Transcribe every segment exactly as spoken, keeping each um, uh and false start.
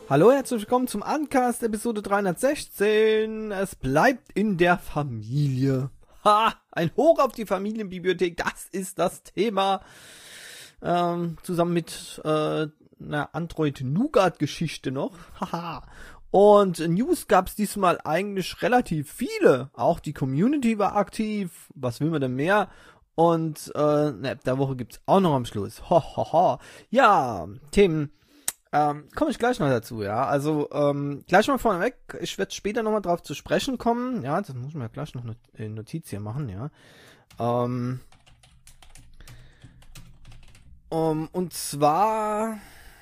Hallo, herzlich willkommen zum Uncast Episode dreihundertsechzehn. Es bleibt in der Familie. Ha! Ein Hoch auf die Familienbibliothek, das ist das Thema. Ähm, zusammen mit äh, einer Android-Nougat-Geschichte noch. Haha. Und News gab es diesmal eigentlich relativ viele. Auch die Community war aktiv. Was will man denn mehr? Und äh, eine App der Woche gibt's auch noch am Schluss. Ho, ho, ho. Ja, Themen. Ähm, komme ich gleich noch dazu, ja. Also, ähm, gleich mal vorneweg, ich werde später nochmal drauf zu sprechen kommen. Ja, das muss ich mir gleich noch eine Notiz hier machen, ja. Ähm, um, und zwar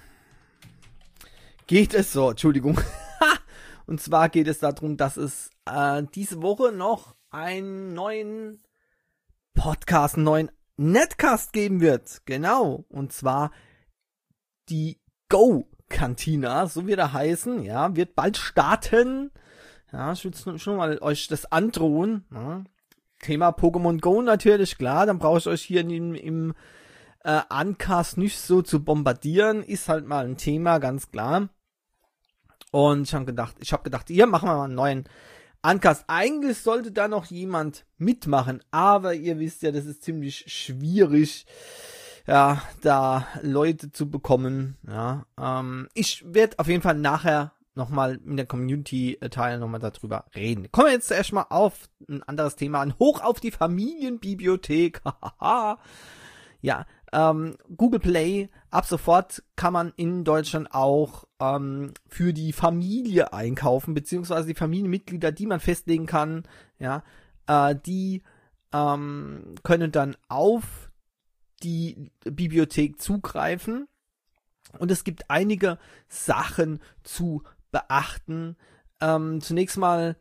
geht es so, Entschuldigung. Und zwar geht es darum, dass es äh, diese Woche noch einen neuen Podcast, einen neuen Netcast geben wird. Genau. Und zwar die Go-Cantina, so wird er heißen, ja, wird bald starten. Ja, ich will schon mal euch das androhen. Ja. Thema Pokémon Go natürlich, klar, dann brauche ich euch hier im, im äh, Uncast nicht so zu bombardieren. Ist halt mal ein Thema, ganz klar. Und ich habe gedacht, ich habe gedacht, hier machen wir mal einen neuen Uncast. Eigentlich sollte da noch jemand mitmachen, aber ihr wisst ja, das ist ziemlich schwierig, ja, da Leute zu bekommen, ja, ähm, ich werde auf jeden Fall nachher nochmal mit der Community-Teil nochmal darüber reden. Kommen wir jetzt zuerst mal auf ein anderes Thema an. Hoch auf die Familienbibliothek, hahaha. Ja, ähm, Google Play, ab sofort kann man in Deutschland auch ähm, für die Familie einkaufen, beziehungsweise die Familienmitglieder, die man festlegen kann, ja, äh, die ähm, können dann auf die Bibliothek zugreifen, und es gibt einige Sachen zu beachten. Ähm, zunächst mal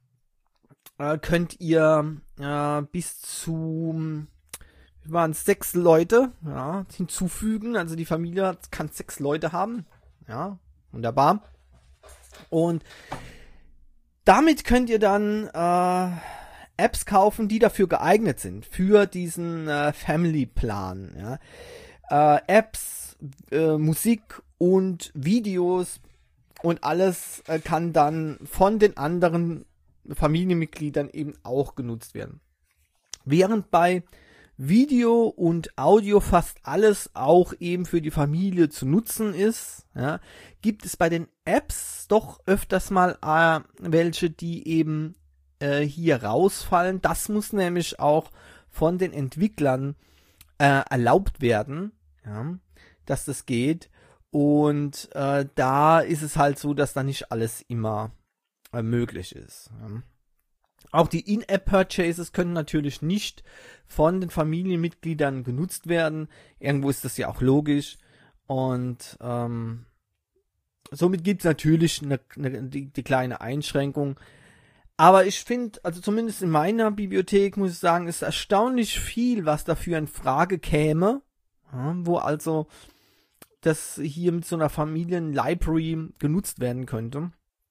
äh, könnt ihr äh, bis zu, wie waren es, sechs Leute ja, hinzufügen, also die Familie kann sechs Leute haben, ja, wunderbar. Und damit könnt ihr dann äh, Apps kaufen, die dafür geeignet sind, für diesen äh, Family-Plan. Ja. Äh, Apps, äh, Musik und Videos und alles äh, kann dann von den anderen Familienmitgliedern eben auch genutzt werden. Während bei Video und Audio fast alles auch eben für die Familie zu nutzen ist, ja, gibt es bei den Apps doch öfters mal äh, welche, die eben hier rausfallen. Das muss nämlich auch von den Entwicklern äh, erlaubt werden, ja, dass das geht. Und äh, da ist es halt so, dass da nicht alles immer äh, möglich ist. Ja. Auch die In-App-Purchases können natürlich nicht von den Familienmitgliedern genutzt werden. Irgendwo ist das ja auch logisch. Und ähm, somit gibt es natürlich eine, eine, die, die kleine Einschränkung. Aber ich finde, also zumindest in meiner Bibliothek, muss ich sagen, ist erstaunlich viel, was dafür in Frage käme, ja, wo also das hier mit so einer Familien-Library genutzt werden könnte.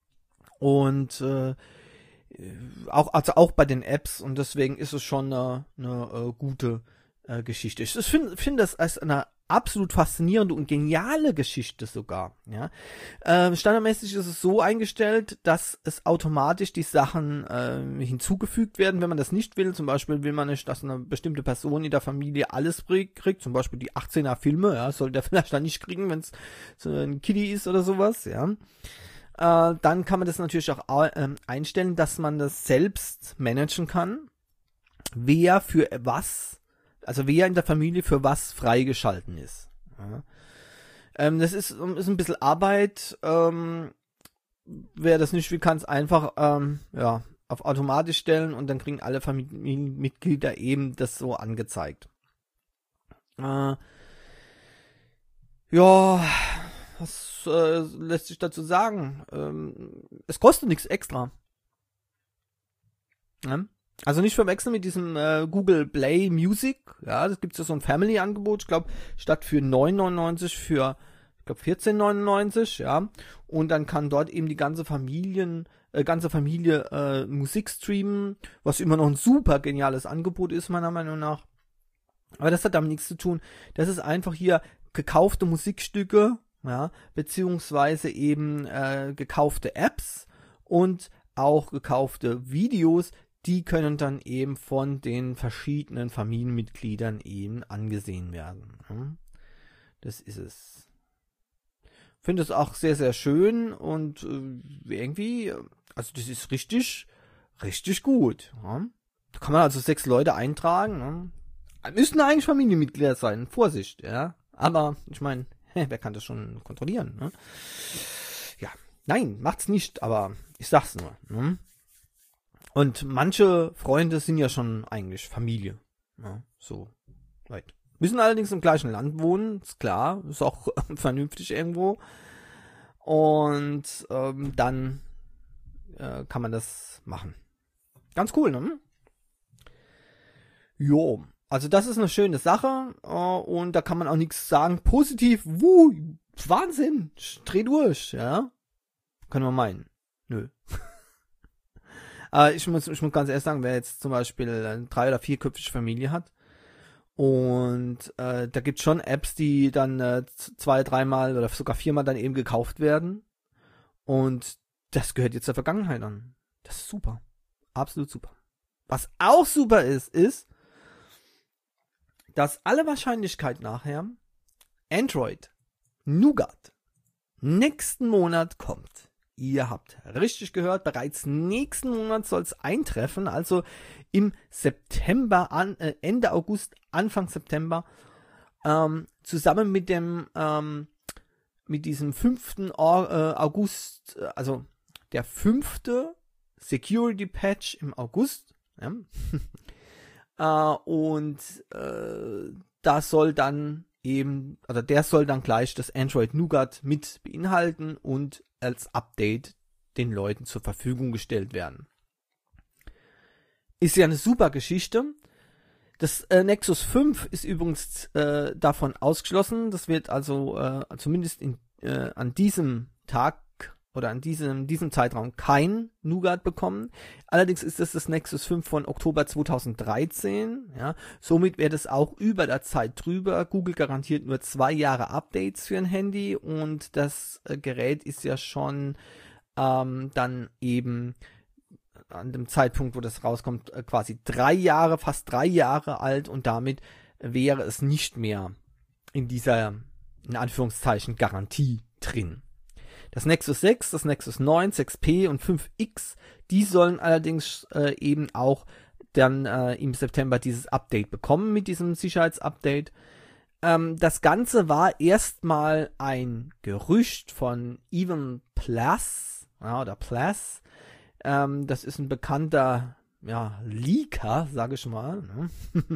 Und äh, auch, also auch bei den Apps, und deswegen ist es schon eine, eine äh, gute äh, Geschichte. Ich finde find das als eine absolut faszinierende und geniale Geschichte sogar. Ja. Äh, standardmäßig ist es so eingestellt, dass es automatisch die Sachen äh, hinzugefügt werden, wenn man das nicht will. Zum Beispiel will man nicht, dass eine bestimmte Person in der Familie alles kriegt, zum Beispiel die achtzehner Filme, ja, soll der vielleicht dann nicht kriegen, wenn es so ein Kiddie ist oder sowas, ja. Äh, dann kann man das natürlich auch äh, einstellen, dass man das selbst managen kann, wer für was, also wer in der Familie für was freigeschalten ist. Ja. Ähm, das ist, ist ein bisschen Arbeit. Ähm, wer das nicht will, kann es einfach ähm, ja, auf automatisch stellen, und dann kriegen alle Familienmitglieder eben das so angezeigt. Äh, ja, was äh, lässt sich dazu sagen? Ähm, es kostet nichts extra. Ja? Also nicht verwechseln mit diesem äh, Google Play Music. Ja, das gibt es ja so ein Family-Angebot. Ich glaube, statt für neun neunundneunzig für, ich glaube, vierzehn neunundneunzig. Ja, und dann kann dort eben die ganze Familien, äh, ganze Familie äh, Musik streamen, was immer noch ein super geniales Angebot ist, meiner Meinung nach. Aber das hat damit nichts zu tun. Das ist einfach hier gekaufte Musikstücke, ja, beziehungsweise eben äh, gekaufte Apps und auch gekaufte Videos, die können dann eben von den verschiedenen Familienmitgliedern eben angesehen werden. Ja. Das ist es. Finde es auch sehr, sehr schön und äh, irgendwie, also das ist richtig, richtig gut. Ja. Da kann man also sechs Leute eintragen. Ja. Müssten eigentlich Familienmitglieder sein, Vorsicht, ja. Aber ich meine, wer kann das schon kontrollieren? Ne? Ja, nein, macht's nicht, aber ich sag's nur. Ne? Und manche Freunde sind ja schon eigentlich Familie. Ja, so weit. Müssen allerdings im gleichen Land wohnen, ist klar, ist auch vernünftig irgendwo. Und ähm, dann äh, kann man das machen. Ganz cool, ne? Jo, also das ist eine schöne Sache äh, und da kann man auch nichts sagen. Positiv, wuh, Wahnsinn, dreh durch, ja. Können wir meinen. Nö. Aber ich muss, ich muss ganz ehrlich sagen, wer jetzt zum Beispiel eine drei- oder vierköpfige Familie hat und äh, da gibt es schon Apps, die dann äh, zwei, dreimal oder sogar viermal dann eben gekauft werden und das gehört jetzt der Vergangenheit an. Das ist super. Absolut super. Was auch super ist, ist, dass alle Wahrscheinlichkeit nachher Android Nougat nächsten Monat kommt. Ihr habt richtig gehört, bereits nächsten Monat soll es eintreffen, also im September, an, äh, Ende August, Anfang September, ähm, zusammen mit dem, ähm, mit diesem fünften August, also der fünfte Security Patch im August, ja. Uh, und uh, das soll dann eben, oder der soll dann gleich das Android Nougat mit beinhalten und als Update den Leuten zur Verfügung gestellt werden. Ist ja eine super Geschichte. Das äh, Nexus fünf ist übrigens äh, davon ausgeschlossen. Das wird also äh, zumindest in, äh, an diesem Tag oder an diesem, diesem Zeitraum kein Nougat bekommen. Allerdings ist das das Nexus fünf von Oktober zweitausenddreizehn. Ja. Somit wäre das auch über der Zeit drüber. Google garantiert nur zwei Jahre Updates für ein Handy und das äh, Gerät ist ja schon ähm, dann eben an dem Zeitpunkt, wo das rauskommt, äh, quasi drei Jahre, fast drei Jahre alt und damit wäre es nicht mehr in dieser, in Anführungszeichen, Garantie drin. Das Nexus sechs, das Nexus neun, sechs P und fünf X, die sollen allerdings äh, eben auch dann äh, im September dieses Update bekommen mit diesem Sicherheitsupdate. Ähm, das Ganze war erstmal ein Gerücht von Evan Plus, ja, oder Plus. Ähm, das ist ein bekannter ja, Leaker, sage ich mal. Ne?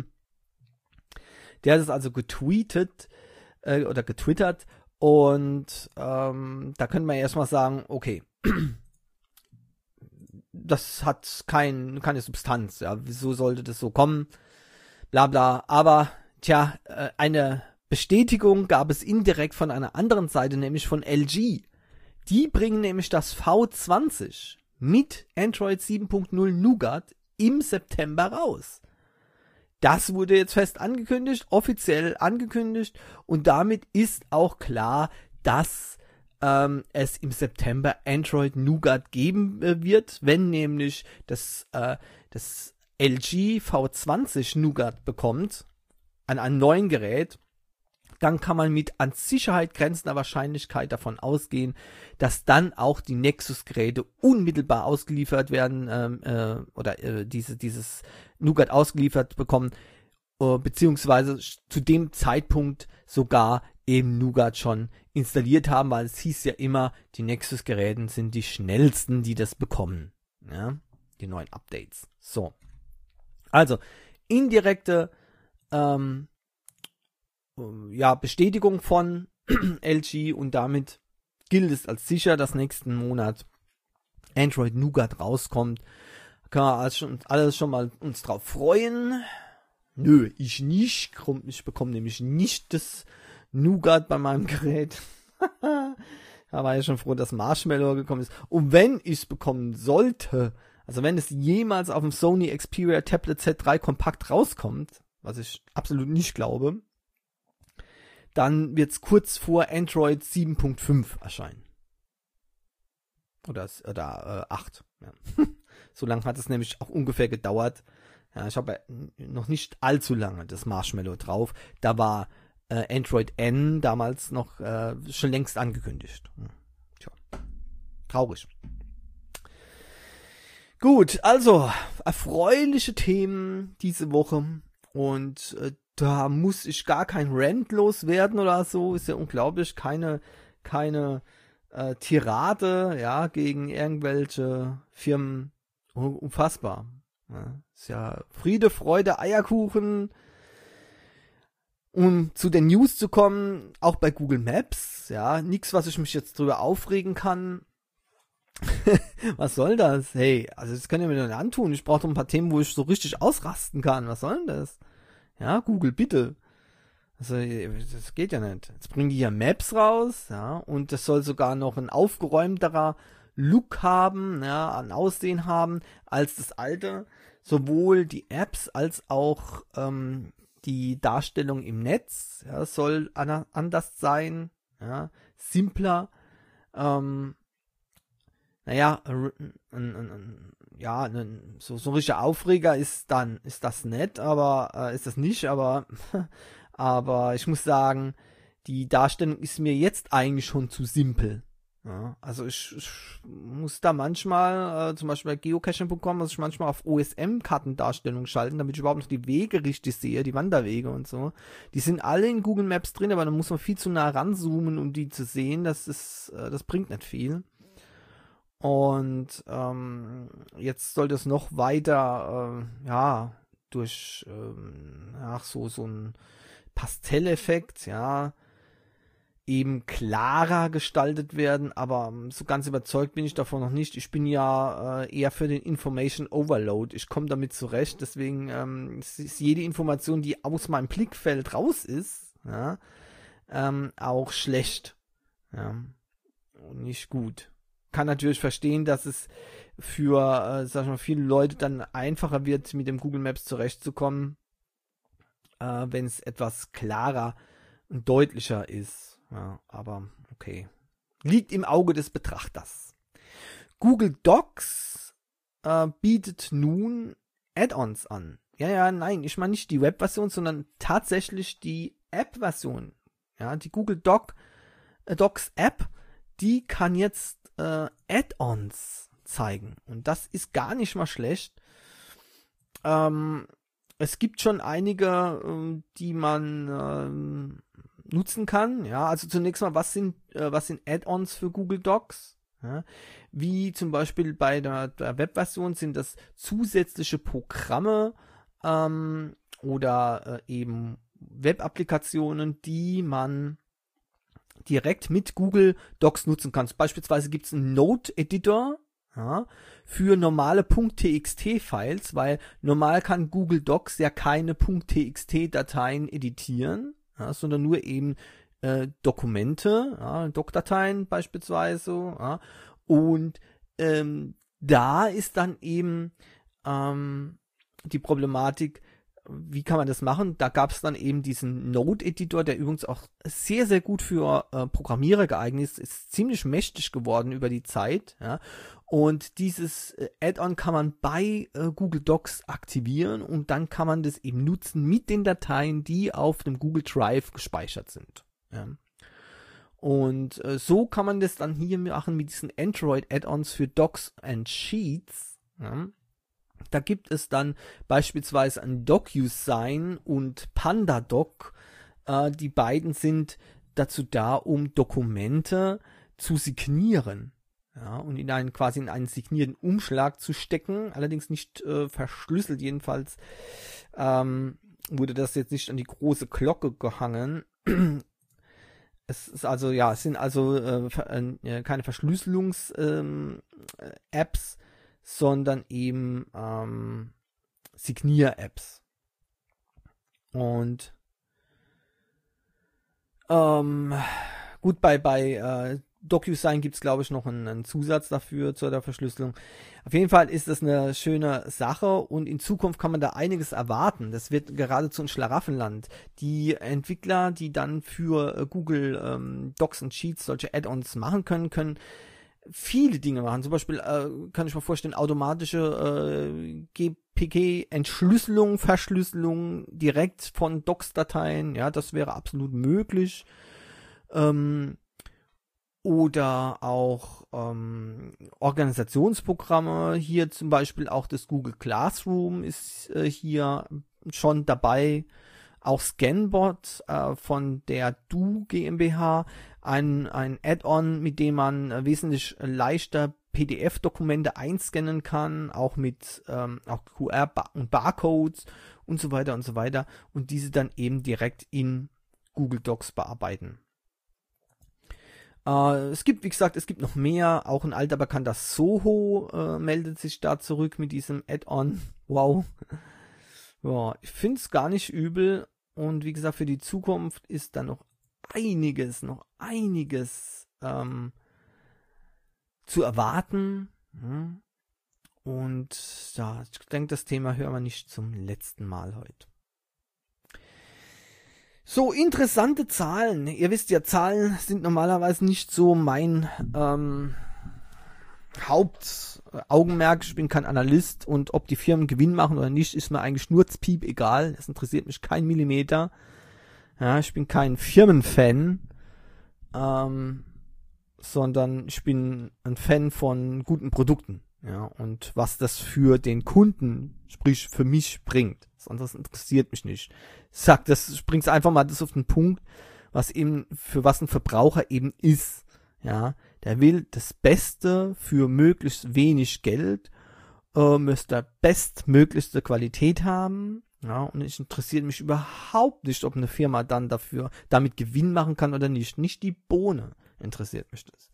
Der hat es also getweetet äh, oder getwittert. Und ähm, da können wir erstmal sagen, okay, das hat kein, keine Substanz, ja, wieso sollte das so kommen, bla bla, aber tja, äh, eine Bestätigung gab es indirekt von einer anderen Seite, nämlich von L G. Die bringen nämlich das V zwanzig mit Android sieben Punkt null Nougat im September raus. Das wurde jetzt fest angekündigt, offiziell angekündigt und damit ist auch klar, dass ähm, es im September Android Nougat geben äh, wird, wenn nämlich das, äh, das L G V zwanzig Nougat bekommt an einem neuen Gerät, dann kann man mit an Sicherheit grenzender Wahrscheinlichkeit davon ausgehen, dass dann auch die Nexus-Geräte unmittelbar ausgeliefert werden ähm, äh, oder äh, diese, dieses Nougat ausgeliefert bekommen, äh, beziehungsweise zu dem Zeitpunkt sogar eben Nougat schon installiert haben, weil es hieß ja immer, die Nexus-Geräte sind die schnellsten, die das bekommen. Ja? Die neuen Updates. So. Also, indirekte ähm, ja, Bestätigung von L G und damit gilt es als sicher, dass nächsten Monat Android Nougat rauskommt. Können wir alles schon, alles schon mal uns drauf freuen. Nö, ich nicht. Ich bekomme nämlich nicht das Nougat bei meinem Gerät. Da war ich schon froh, dass Marshmallow gekommen ist. Und wenn ich es bekommen sollte, also wenn es jemals auf dem Sony Xperia Tablet Z drei Kompakt rauskommt, was ich absolut nicht glaube, dann wird es kurz vor Android sieben Punkt fünf erscheinen. Oder, oder äh, acht. Ja. So lange hat es nämlich auch ungefähr gedauert. Ja, ich habe noch nicht allzu lange das Marshmallow drauf. Da war äh, Android N damals noch äh, schon längst angekündigt. Hm. Tja. Traurig. Gut, also erfreuliche Themen diese Woche und äh, da muss ich gar kein Rant loswerden oder so, ist ja unglaublich, keine keine äh, Tirade, ja, gegen irgendwelche Firmen, unfassbar. Ja, ist ja Friede, Freude, Eierkuchen. Um zu den News zu kommen, auch bei Google Maps, ja, nichts, was ich mich jetzt drüber aufregen kann. Was soll das? Hey, also das könnt ihr mir doch nicht antun. Ich brauche doch ein paar Themen, wo ich so richtig ausrasten kann. Was soll denn das? Ja, Google, bitte. Also, das geht ja nicht. Jetzt bringen die ja Maps raus, ja, und das soll sogar noch ein aufgeräumterer Look haben, ja, ein Aussehen haben, als das alte. Sowohl die Apps als auch ähm, die Darstellung im Netz, ja, soll an- anders sein, ja, simpler, ähm, naja, ein, ein, ein, ja, ein, so, so ein richtiger Aufreger ist dann, ist das nett, aber äh, ist das nicht, aber, aber ich muss sagen, die Darstellung ist mir jetzt eigentlich schon zu simpel. Ja, also ich, ich muss da manchmal, äh, zum Beispiel bei geocaching punkt com, muss ich manchmal auf O S M-Kartendarstellung schalten, damit ich überhaupt noch die Wege richtig sehe, die Wanderwege und so. Die sind alle in Google Maps drin, aber dann muss man viel zu nah ranzoomen, um die zu sehen. Das ist, äh, das bringt nicht viel. Und ähm, jetzt soll das noch weiter, äh, ja, durch ähm, ach, so, so ein Pastelleffekt, ja, eben klarer gestaltet werden, aber so ganz überzeugt bin ich davon noch nicht. Ich bin ja äh, eher für den Information Overload. Ich komme damit zurecht, deswegen ähm, ist jede Information, die aus meinem Blickfeld raus ist, ja, ähm, auch schlecht, ja, und nicht gut. Kann natürlich verstehen, dass es für, äh, sag ich mal, viele Leute dann einfacher wird, mit dem Google Maps zurechtzukommen, äh, wenn es etwas klarer und deutlicher ist. Ja, aber okay. Liegt im Auge des Betrachters. Google Docs äh, bietet nun Add-ons an. Ja, ja, nein, ich meine nicht die Web-Version, sondern tatsächlich die App-Version. Ja, die Google Doc, äh, Docs App, die kann jetzt äh, Add-ons zeigen. Und das ist gar nicht mal schlecht. Ähm, es gibt schon einige, äh, die man ähm, nutzen kann. Ja, also zunächst mal, was sind, äh, was sind Add-ons für Google Docs? Ja, wie zum Beispiel bei der, der Web-Version sind das zusätzliche Programme ähm, oder äh, eben Web-Applikationen, die man direkt mit Google Docs nutzen kann. Beispielsweise gibt es einen Note-Editor, ja, für normale .txt-Files, weil normal kann Google Docs ja keine .txt-Dateien editieren, ja, sondern nur eben äh, Dokumente, ja, Doc-Dateien beispielsweise. Ja, und ähm, da ist dann eben ähm, die Problematik, wie kann man das machen? Da gab es dann eben diesen Node-Editor, der übrigens auch sehr, sehr gut für äh, Programmierer geeignet ist, ist ziemlich mächtig geworden über die Zeit. Ja? Und dieses äh, Add-on kann man bei äh, Google Docs aktivieren und dann kann man das eben nutzen mit den Dateien, die auf dem Google Drive gespeichert sind. Ja? Und äh, so kann man das dann hier machen mit diesen Android-Add-ons für Docs and Sheets. Ja? Da gibt es dann beispielsweise ein DocuSign und PandaDoc. Äh, die beiden sind dazu da, um Dokumente zu signieren. Ja, und in einen quasi in einen signierten Umschlag zu stecken. Allerdings nicht äh, verschlüsselt. Jedenfalls ähm, wurde das jetzt nicht an die große Glocke gehangen. Es ist also, ja, es sind also äh, äh, keine Verschlüsselungs-Apps, äh, sondern eben ähm, Signier-Apps. Und ähm, gut, bei, bei äh, DocuSign gibt es, glaube ich, noch einen, einen Zusatz dafür zur der Verschlüsselung. Auf jeden Fall ist das eine schöne Sache und in Zukunft kann man da einiges erwarten. Das wird geradezu ein Schlaraffenland. Die Entwickler, die dann für äh, Google ähm, Docs und Sheets solche Add-ons machen können, können viele Dinge machen. Zum Beispiel äh, kann ich mir vorstellen, automatische äh, G P G-Entschlüsselung, Verschlüsselung direkt von Docs-Dateien. Ja, das wäre absolut möglich. Ähm, oder auch ähm, Organisationsprogramme. Hier zum Beispiel auch das Google Classroom ist äh, hier schon dabei. Auch Scanbot äh, von der Du GmbH, ein, ein Add-on, mit dem man äh, wesentlich leichter P D F-Dokumente einscannen kann, auch mit ähm, auch Q R und Barcodes und so weiter und so weiter und diese dann eben direkt in Google Docs bearbeiten. Äh, es gibt, wie gesagt, es gibt noch mehr, auch ein alter bekannter Soho äh, meldet sich da zurück mit diesem Add-on. Wow. Ja, ich finde es gar nicht übel und wie gesagt, für die Zukunft ist da noch einiges, noch einiges ähm, zu erwarten. Hm. Und ja, ich denke, das Thema hören wir nicht zum letzten Mal heute. So, interessante Zahlen. Ihr wisst ja, Zahlen sind normalerweise nicht so mein ähm, Hauptaugenmerk. Ich bin kein Analyst und ob die Firmen Gewinn machen oder nicht, ist mir eigentlich schnurzpiep egal. Das interessiert mich kein Millimeter. Ja, ich bin kein Firmenfan, ähm, sondern ich bin ein Fan von guten Produkten. Ja, und was das für den Kunden, sprich für mich, bringt. Das andere interessiert mich nicht. Ich sag, das bringt einfach mal das auf den Punkt, was eben, für was ein Verbraucher eben ist. Ja, der will das Beste für möglichst wenig Geld, äh, müsste bestmöglichste Qualität haben. Ja, und es interessiert mich überhaupt nicht, ob eine Firma dann dafür, damit Gewinn machen kann oder nicht. Nicht die Bohne interessiert mich das.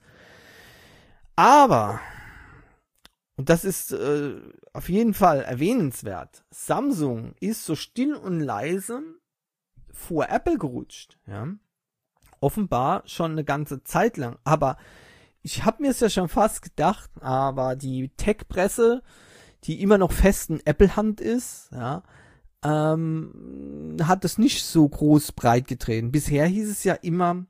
Aber, und das ist äh, auf jeden Fall erwähnenswert, Samsung ist so still und leise vor Apple gerutscht. Ja, offenbar schon eine ganze Zeit lang. Aber ich habe mir es ja schon fast gedacht, aber die Tech-Presse, die immer noch fest in Apple-Hand ist, ja, ähm, hat es nicht so groß breit getreten. Bisher hieß es ja immer,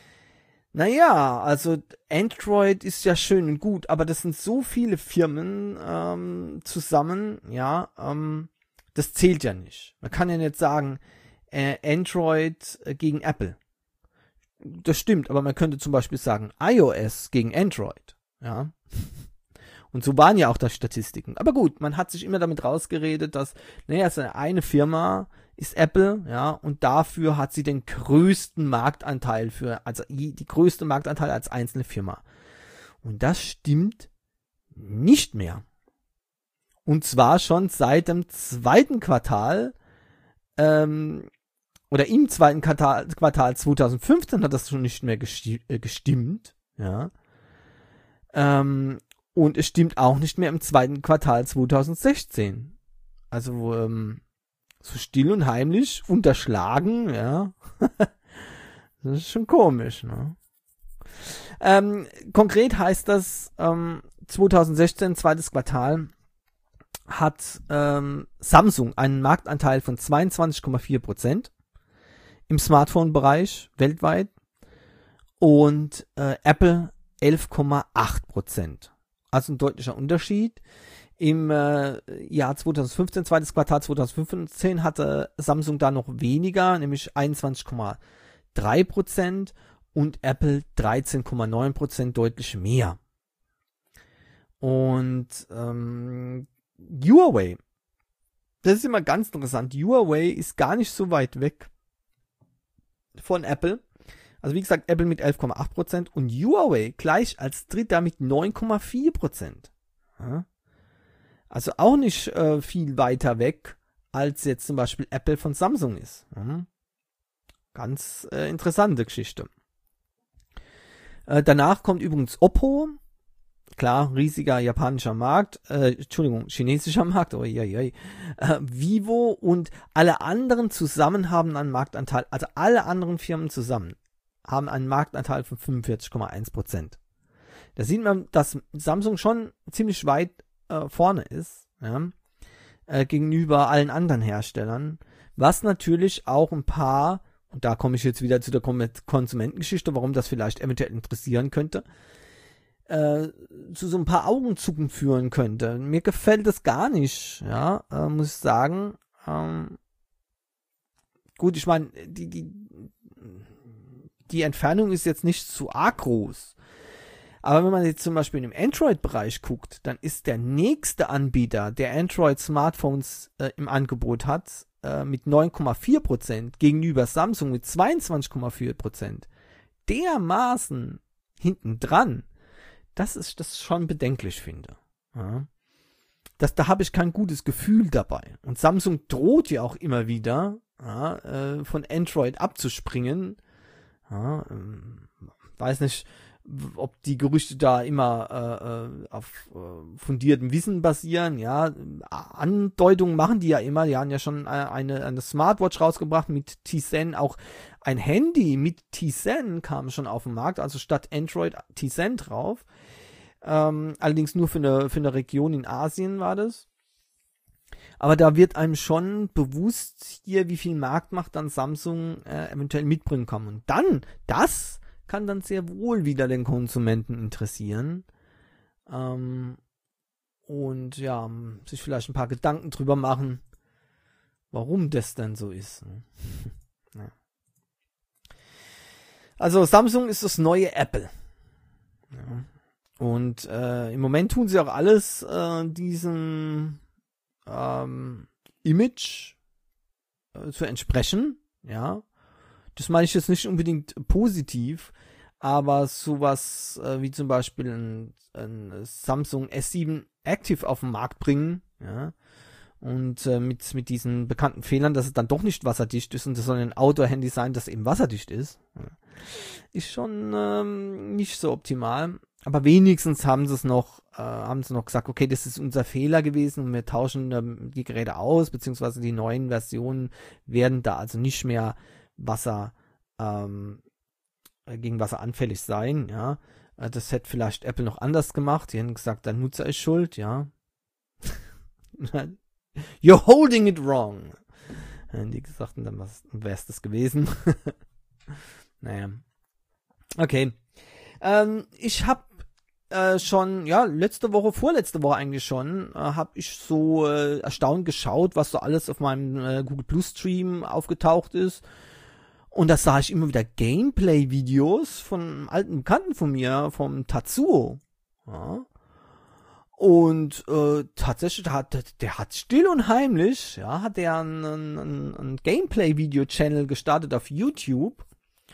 naja, also Android ist ja schön und gut, aber das sind so viele Firmen ähm, zusammen, ja, ähm, das zählt ja nicht. Man kann ja nicht sagen, äh, Android äh, gegen Apple. Das stimmt, aber man könnte zum Beispiel sagen, iOS gegen Android, ja. Und so waren ja auch das Statistiken. Aber gut, man hat sich immer damit rausgeredet, dass, naja, so eine Firma ist Apple, ja, und dafür hat sie den größten Marktanteil für, also die größte Marktanteil als einzelne Firma. Und das stimmt nicht mehr. Und zwar schon seit dem zweiten Quartal, ähm, oder im zweiten Quartal, Quartal zweitausendfünfzehn hat das schon nicht mehr gesti- äh, gestimmt, ja. Ähm, Und es stimmt auch nicht mehr im zweiten Quartal zweitausendsechzehn. Also ähm, so still und heimlich unterschlagen, ja. Das ist schon komisch, ne? Ähm, konkret heißt das, ähm, zweitausendsechzehn, zweites Quartal, hat ähm, Samsung einen Marktanteil von zweiundzwanzig Komma vier Prozent im Smartphone-Bereich weltweit und äh, Apple elf Komma acht Prozent. Also ein deutlicher Unterschied. Im äh, Jahr zweitausendfünfzehn, zweites Quartal zweitausendfünfzehn, hatte Samsung da noch weniger, nämlich einundzwanzig Komma drei Prozent und Apple dreizehn Komma neun Prozent, deutlich mehr. Und ähm, Huawei, das ist immer ganz interessant, Huawei ist gar nicht so weit weg von Apple. Also wie gesagt, Apple mit elf Komma acht Prozent und Huawei gleich als Dritter mit neun Komma vier Prozent. Ja? Also auch nicht äh, viel weiter weg, als jetzt zum Beispiel Apple von Samsung ist. Ja? Ganz äh, interessante Geschichte. Äh, danach kommt übrigens Oppo. Klar, riesiger japanischer Markt, äh, Entschuldigung, chinesischer Markt, oh, ja, ja. Äh, Vivo und alle anderen zusammen haben einen Marktanteil, also alle anderen Firmen zusammen haben einen Marktanteil von fünfundvierzig Komma eins Prozent. Da sieht man, dass Samsung schon ziemlich weit äh, vorne ist, ja, äh, gegenüber allen anderen Herstellern, was natürlich auch ein paar, und da komme ich jetzt wieder zu der Konsumentengeschichte, warum das vielleicht eventuell interessieren könnte, äh, zu so ein paar Augenzucken führen könnte. Mir gefällt das gar nicht, ja, äh, muss ich sagen. Ähm, gut, ich meine, die, die, die Entfernung ist jetzt nicht zu arg groß. Aber wenn man jetzt zum Beispiel im Android-Bereich guckt, dann ist der nächste Anbieter, der Android-Smartphones äh, im Angebot hat, äh, mit neun Komma vier Prozent gegenüber Samsung mit zweiundzwanzig Komma vier Prozent, dermaßen hinten dran, dass ich das schon bedenklich finde. Ja. Das, da habe ich kein gutes Gefühl dabei. Und Samsung droht ja auch immer wieder, ja, äh, von Android abzuspringen. Ja, ähm, weiß nicht, ob die Gerüchte da immer äh, auf äh, fundiertem Wissen basieren, ja, Andeutungen machen die ja immer, die haben ja schon eine, eine Smartwatch rausgebracht mit Tizen, auch ein Handy mit Tizen kam schon auf den Markt, also statt Android Tizen drauf, ähm, allerdings nur für eine, für eine Region in Asien war das, aber da wird einem schon bewusst hier, wie viel Marktmacht dann Samsung äh, eventuell mitbringen kann, und dann, das kann dann sehr wohl wieder den Konsumenten interessieren. Ähm, und ja, sich vielleicht ein paar Gedanken drüber machen, warum das denn so ist. Ja. Also Samsung ist das neue Apple. Ja. Und äh, im Moment tun sie auch alles, äh, diesem ähm, Image äh, zu entsprechen. Ja. Das meine ich jetzt nicht unbedingt positiv, aber sowas äh, wie zum Beispiel ein, ein Samsung S sieben Active auf den Markt bringen, ja, und äh, mit mit diesen bekannten Fehlern, dass es dann doch nicht wasserdicht ist und das soll ein Outdoor-Handy sein, das eben wasserdicht ist, ja, ist schon ähm, nicht so optimal. Aber wenigstens haben sie es noch, äh, haben sie noch gesagt, okay, das ist unser Fehler gewesen und wir tauschen ähm, die Geräte aus, beziehungsweise die neuen Versionen werden da also nicht mehr Wasser ähm, gegen Wasser anfällig sein, ja. Das hätte vielleicht Apple noch anders gemacht. Die haben gesagt, der Nutzer ist schuld, ja. You're holding it wrong. Haben die gesagt, und dann wäre es das gewesen. Naja. Okay. Ähm, ich habe äh, schon, ja, letzte Woche, vorletzte Woche eigentlich schon, äh, habe ich so äh, erstaunt geschaut, was so alles auf meinem äh, Google Plus Stream aufgetaucht ist. Und da sah ich immer wieder Gameplay-Videos von einem alten Bekannten von mir, vom Tatsuo. Ja. Und äh, tatsächlich, hat, der hat still und heimlich, ja, hat der einen, einen, einen Gameplay-Video-Channel gestartet auf YouTube.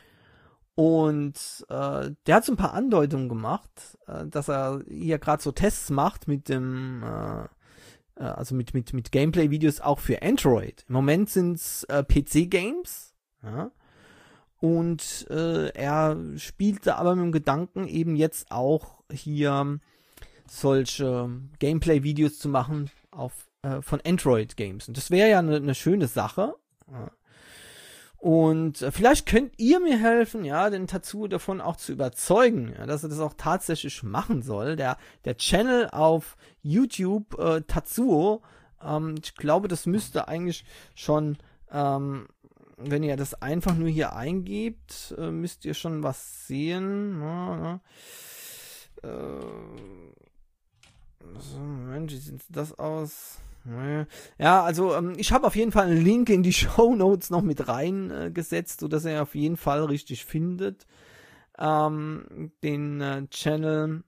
Und äh, der hat so ein paar Andeutungen gemacht, äh, dass er hier gerade so Tests macht mit dem, äh, also mit, mit, mit Gameplay-Videos auch für Android. Im Moment sind's äh, P C-Games, ja. Und äh, er spielte aber mit dem Gedanken, eben jetzt auch hier solche Gameplay-Videos zu machen auf äh, von Android-Games. Und das wäre ja eine ne schöne Sache. Ja. Und äh, vielleicht könnt ihr mir helfen, ja, den Tatsuo davon auch zu überzeugen, ja, dass er das auch tatsächlich machen soll. Der der Channel auf YouTube, äh, Tatsuo, ähm, ich glaube, das müsste eigentlich schon ähm, wenn ihr das einfach nur hier eingebt, äh, müsst ihr schon was sehen. Ja, ja. Äh, so, Moment, wie sieht das aus? Ja, also ähm, ich habe auf jeden Fall einen Link in die Shownotes noch mit reingesetzt, äh, sodass ihr auf jeden Fall richtig findet. Ähm, den äh, Channel.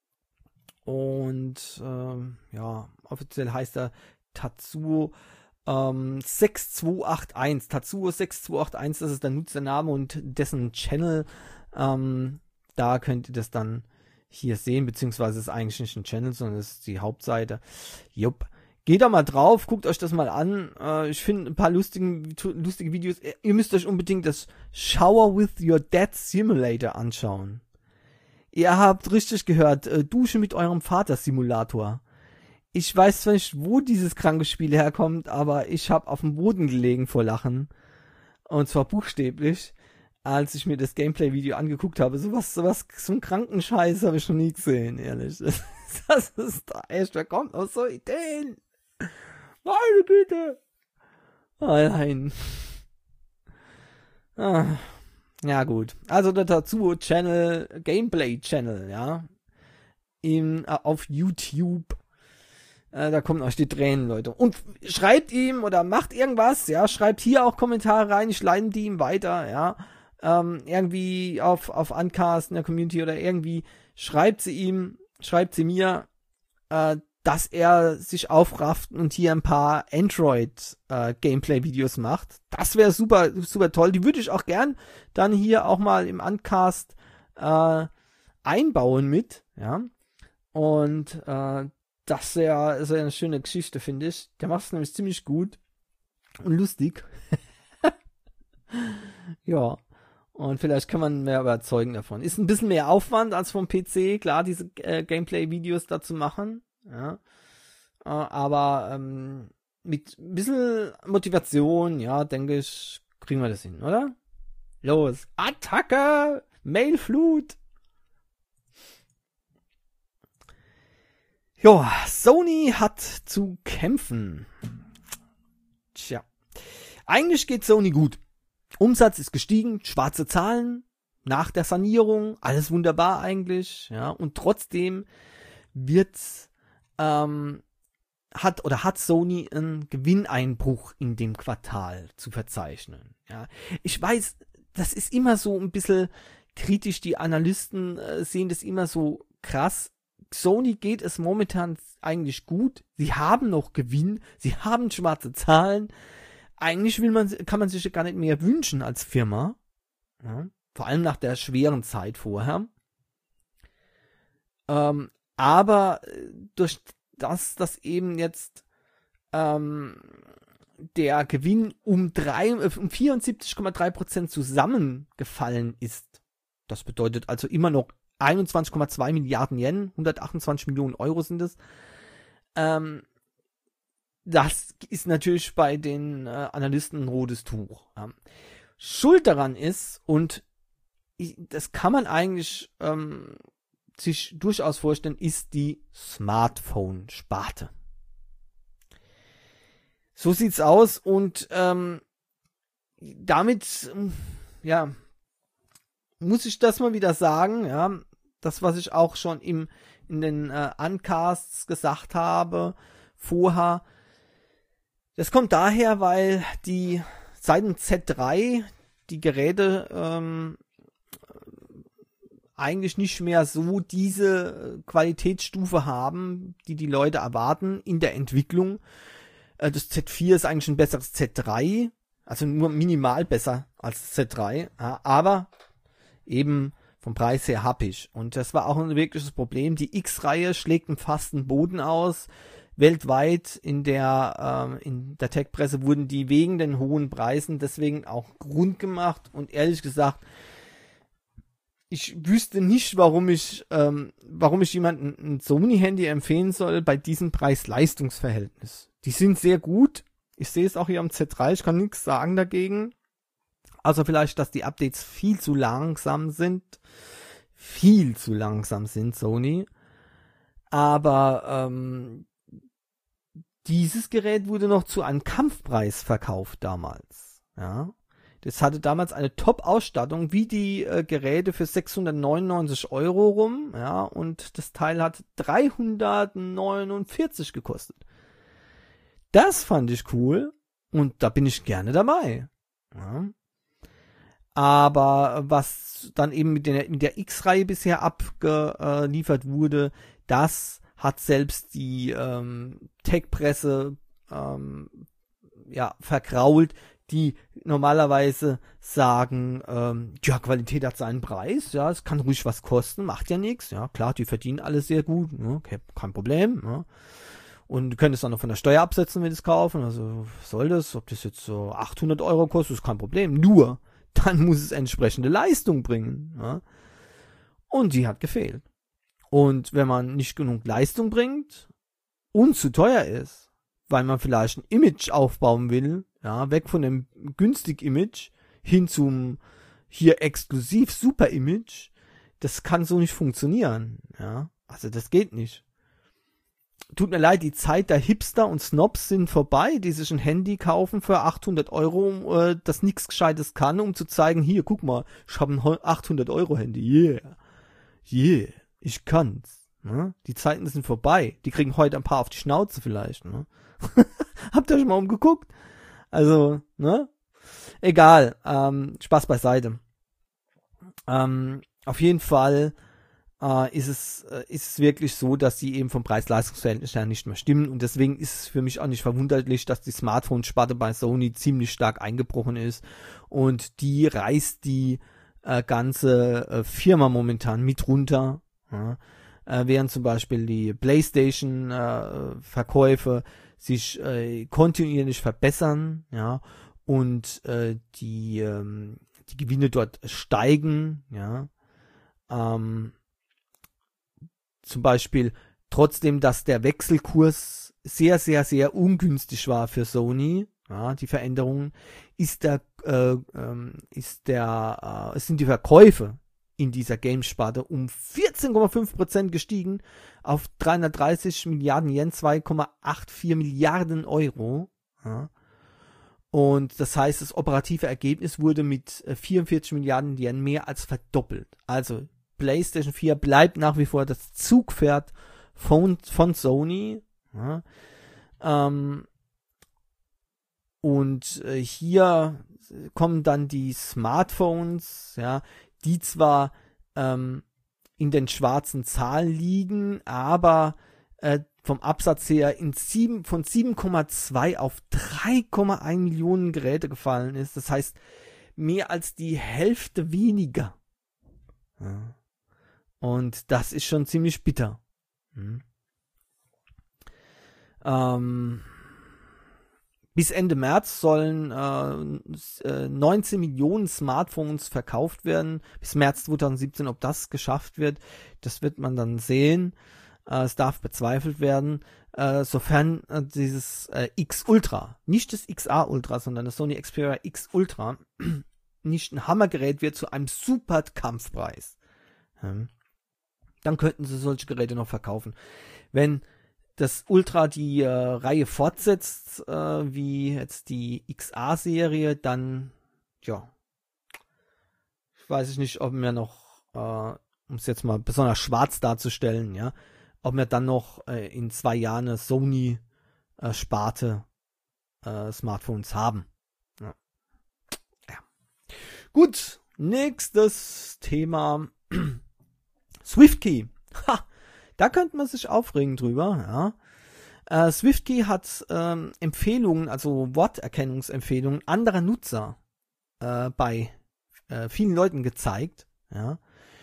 Und ähm, ja, offiziell heißt er Tatsuo Ähm, sechs zwei acht eins, Tatsuo sechs zwei acht eins, das ist der Nutzername und dessen Channel. Ähm, da könnt ihr das dann hier sehen, beziehungsweise ist eigentlich nicht ein Channel, sondern das ist die Hauptseite. Jupp. Geht da mal drauf, guckt euch das mal an. Äh, ich finde ein paar lustigen, lustige Videos. Ihr müsst euch unbedingt das Shower with Your Dad Simulator anschauen. Ihr habt richtig gehört, äh, Dusche mit eurem Vater Simulator. Ich weiß zwar nicht, wo dieses kranke Spiel herkommt, aber ich habe auf dem Boden gelegen vor Lachen. Und zwar buchstäblich. als ich mir das Gameplay-Video angeguckt habe. Sowas, sowas, so einen kranken Scheiß habe ich noch nie gesehen, ehrlich. Das, das ist echt, wer kommt aus so Ideen? Meine Güte! Oh nein. Ah, ja gut. Also der Tatsuo-Channel, Gameplay-Channel, ja. Im, äh, auf YouTube. Äh, da kommen euch die Tränen, Leute. Und schreibt ihm oder macht irgendwas, ja. Schreibt hier auch Kommentare rein, ich leite die ihm weiter, ja. Ähm, irgendwie auf, auf Uncast in der Community oder irgendwie schreibt sie ihm, schreibt sie mir, äh, dass er sich aufrafft und hier ein paar Android-Gameplay-Videos äh, macht. Das wäre super, super toll. Die würde ich auch gern dann hier auch mal im Uncast äh, einbauen mit, ja. Und äh, das wäre so eine schöne Geschichte, finde ich. Der macht es nämlich ziemlich gut und lustig. Ja. Und vielleicht kann man mehr überzeugen davon. Ist ein bisschen mehr Aufwand als vom P C, klar, diese äh, Gameplay-Videos da zu machen. Ja. Äh, aber ähm, mit ein bisschen Motivation, ja, denke ich, kriegen wir das hin, oder? Los, Attacke! Mailflut! Ja, Sony hat zu kämpfen. Tja. Eigentlich geht Sony gut. Umsatz ist gestiegen, schwarze Zahlen nach der Sanierung, alles wunderbar eigentlich, ja, und trotzdem wird ähm, hat oder hat Sony einen Gewinneinbruch in dem Quartal zu verzeichnen, ja. Ich weiß, das ist immer so ein bisschen kritisch, die Analysten äh, sehen das immer so krass. Sony geht es momentan eigentlich gut, sie haben noch Gewinn, sie haben schwarze Zahlen. Eigentlich will man, kann man sich gar nicht mehr wünschen als Firma. Ja, vor allem nach der schweren Zeit vorher. Ähm, aber durch das, dass eben jetzt ähm, der Gewinn um, drei, um vierundsiebzig Komma drei Prozent zusammengefallen ist, das bedeutet also immer noch einundzwanzig Komma zwei Milliarden Yen, hundertachtundzwanzig Millionen Euro sind es, ähm, das ist natürlich bei den äh, Analysten ein rotes Tuch. Ja. Schuld daran ist, und ich, das kann man eigentlich ähm, sich durchaus vorstellen, ist die Smartphone-Sparte. So sieht's aus und ähm, damit, ja, muss ich das mal wieder sagen, ja, das, was ich auch schon im, in den äh, Uncasts gesagt habe, vorher. Das kommt daher, weil die seit dem Z drei die Geräte ähm, eigentlich nicht mehr so diese Qualitätsstufe haben, die die Leute erwarten in der Entwicklung. Äh, das Z vier ist eigentlich ein besseres Z drei, also nur minimal besser als Z drei, ja, aber eben vom Preis her happig. Und das war auch ein wirkliches Problem. Die X-Reihe schlägt einen fasten Boden aus. Weltweit in der ähm, in der Tech-Presse wurden die wegen den hohen Preisen deswegen auch rund gemacht und ehrlich gesagt, ich wüsste nicht, warum ich ähm, warum ich jemandem ein Sony-Handy empfehlen soll bei diesem Preis-Leistungs-Verhältnis. Die sind sehr gut. Ich sehe es auch hier am Z drei, ich kann nichts sagen dagegen. Also vielleicht, dass die Updates viel zu langsam sind. Viel zu langsam sind, Sony. Aber ähm, dieses Gerät wurde noch zu einem Kampfpreis verkauft damals. Ja, das hatte damals eine Top-Ausstattung, wie die äh, Geräte für sechshundertneunundneunzig Euro rum. Ja, und das Teil hat dreihundertneunundvierzig gekostet. Das fand ich cool und da bin ich gerne dabei. Ja. Aber was dann eben mit der, mit der X-Reihe bisher abgeliefert wurde, das hat selbst die ähm, Tech-Presse ähm, ja, vergrault, die normalerweise sagen, ähm, ja, Qualität hat seinen Preis, ja, es kann ruhig was kosten, macht ja nichts, ja, klar, die verdienen alles sehr gut, ne, okay, kein Problem, ja. Und du könntest auch noch von der Steuer absetzen, wenn du es kaufen, also soll das, ob das jetzt so achthundert Euro kostet, ist kein Problem, nur dann muss es entsprechende Leistung bringen. Ja? Und die hat gefehlt. Und wenn man nicht genug Leistung bringt und zu teuer ist, weil man vielleicht ein Image aufbauen will, ja, weg von dem günstig Image hin zum hier exklusiv, super Image, das kann so nicht funktionieren, ja, also das geht nicht. Tut mir leid, die Zeit der Hipster und Snobs sind vorbei, die sich ein Handy kaufen für achthundert Euro, äh, das nichts Gescheites kann, um zu zeigen, hier, guck mal, ich habe ein achthundert Euro Handy, yeah, yeah, ich kann's. Ne? Die Zeiten sind vorbei, die kriegen heute ein paar auf die Schnauze vielleicht. Ne? Habt ihr euch mal umgeguckt? Also, ne? Egal, ähm, Spaß beiseite. Ähm, auf jeden Fall Uh, ist es uh, ist es wirklich so, dass die eben vom Preis-Leistungs-Verhältnis her nicht mehr stimmen und deswegen ist es für mich auch nicht verwunderlich, dass die Smartphone-Sparte bei Sony ziemlich stark eingebrochen ist und die reißt die uh, ganze uh, Firma momentan mit runter, ja? uh, während zum Beispiel die PlayStation-Verkäufe uh, sich uh, kontinuierlich verbessern, ja, und uh, die um, die Gewinne dort steigen, ja, ähm, zum Beispiel trotzdem, dass der Wechselkurs sehr, sehr, sehr ungünstig war für Sony, ja, die Veränderungen, ist der, äh, ähm, ist der, äh, sind die Verkäufe in dieser Gamesparte um vierzehn Komma fünf Prozent gestiegen auf dreihundertdreißig Milliarden Yen, zwei Komma vierundachtzig Milliarden Euro, ja. Und das heißt, das operative Ergebnis wurde mit vierundvierzig Milliarden Yen mehr als verdoppelt. Also PlayStation vier bleibt nach wie vor das Zugpferd von, von Sony. Ja, ähm, und äh, hier kommen dann die Smartphones, ja, die zwar ähm, in den schwarzen Zahlen liegen, aber äh, vom Absatz her in sieben, von sieben Komma zwei auf drei Komma eins Millionen Geräte gefallen ist. Das heißt, mehr als die Hälfte weniger. Ja. Und das ist schon ziemlich bitter. Hm. Ähm, bis Ende März sollen äh, neunzehn Millionen Smartphones verkauft werden. Bis März zweitausendsiebzehn, ob das geschafft wird, das wird man dann sehen. Äh, es darf bezweifelt werden, äh, sofern äh, dieses äh, X Ultra, nicht das X A Ultra, sondern das Sony Xperia X Ultra, nicht ein Hammergerät wird zu einem super Kampfpreis. Hm. Dann könnten sie solche Geräte noch verkaufen. Wenn das Ultra die äh, Reihe fortsetzt, äh, wie jetzt die X A-Serie, dann, ja, ich weiß ich nicht, ob mir noch, äh, um es jetzt mal besonders schwarz darzustellen, ja, ob wir dann noch äh, in zwei Jahren eine Sony-Sparte äh, Smartphones haben. Ja. Ja. Gut, nächstes Thema. SwiftKey. Ha, da könnte man sich aufregen drüber. Ja. Äh, SwiftKey hat ähm, Empfehlungen, also Worterkennungsempfehlungen anderer Nutzer äh, bei äh, vielen Leuten gezeigt. Ja.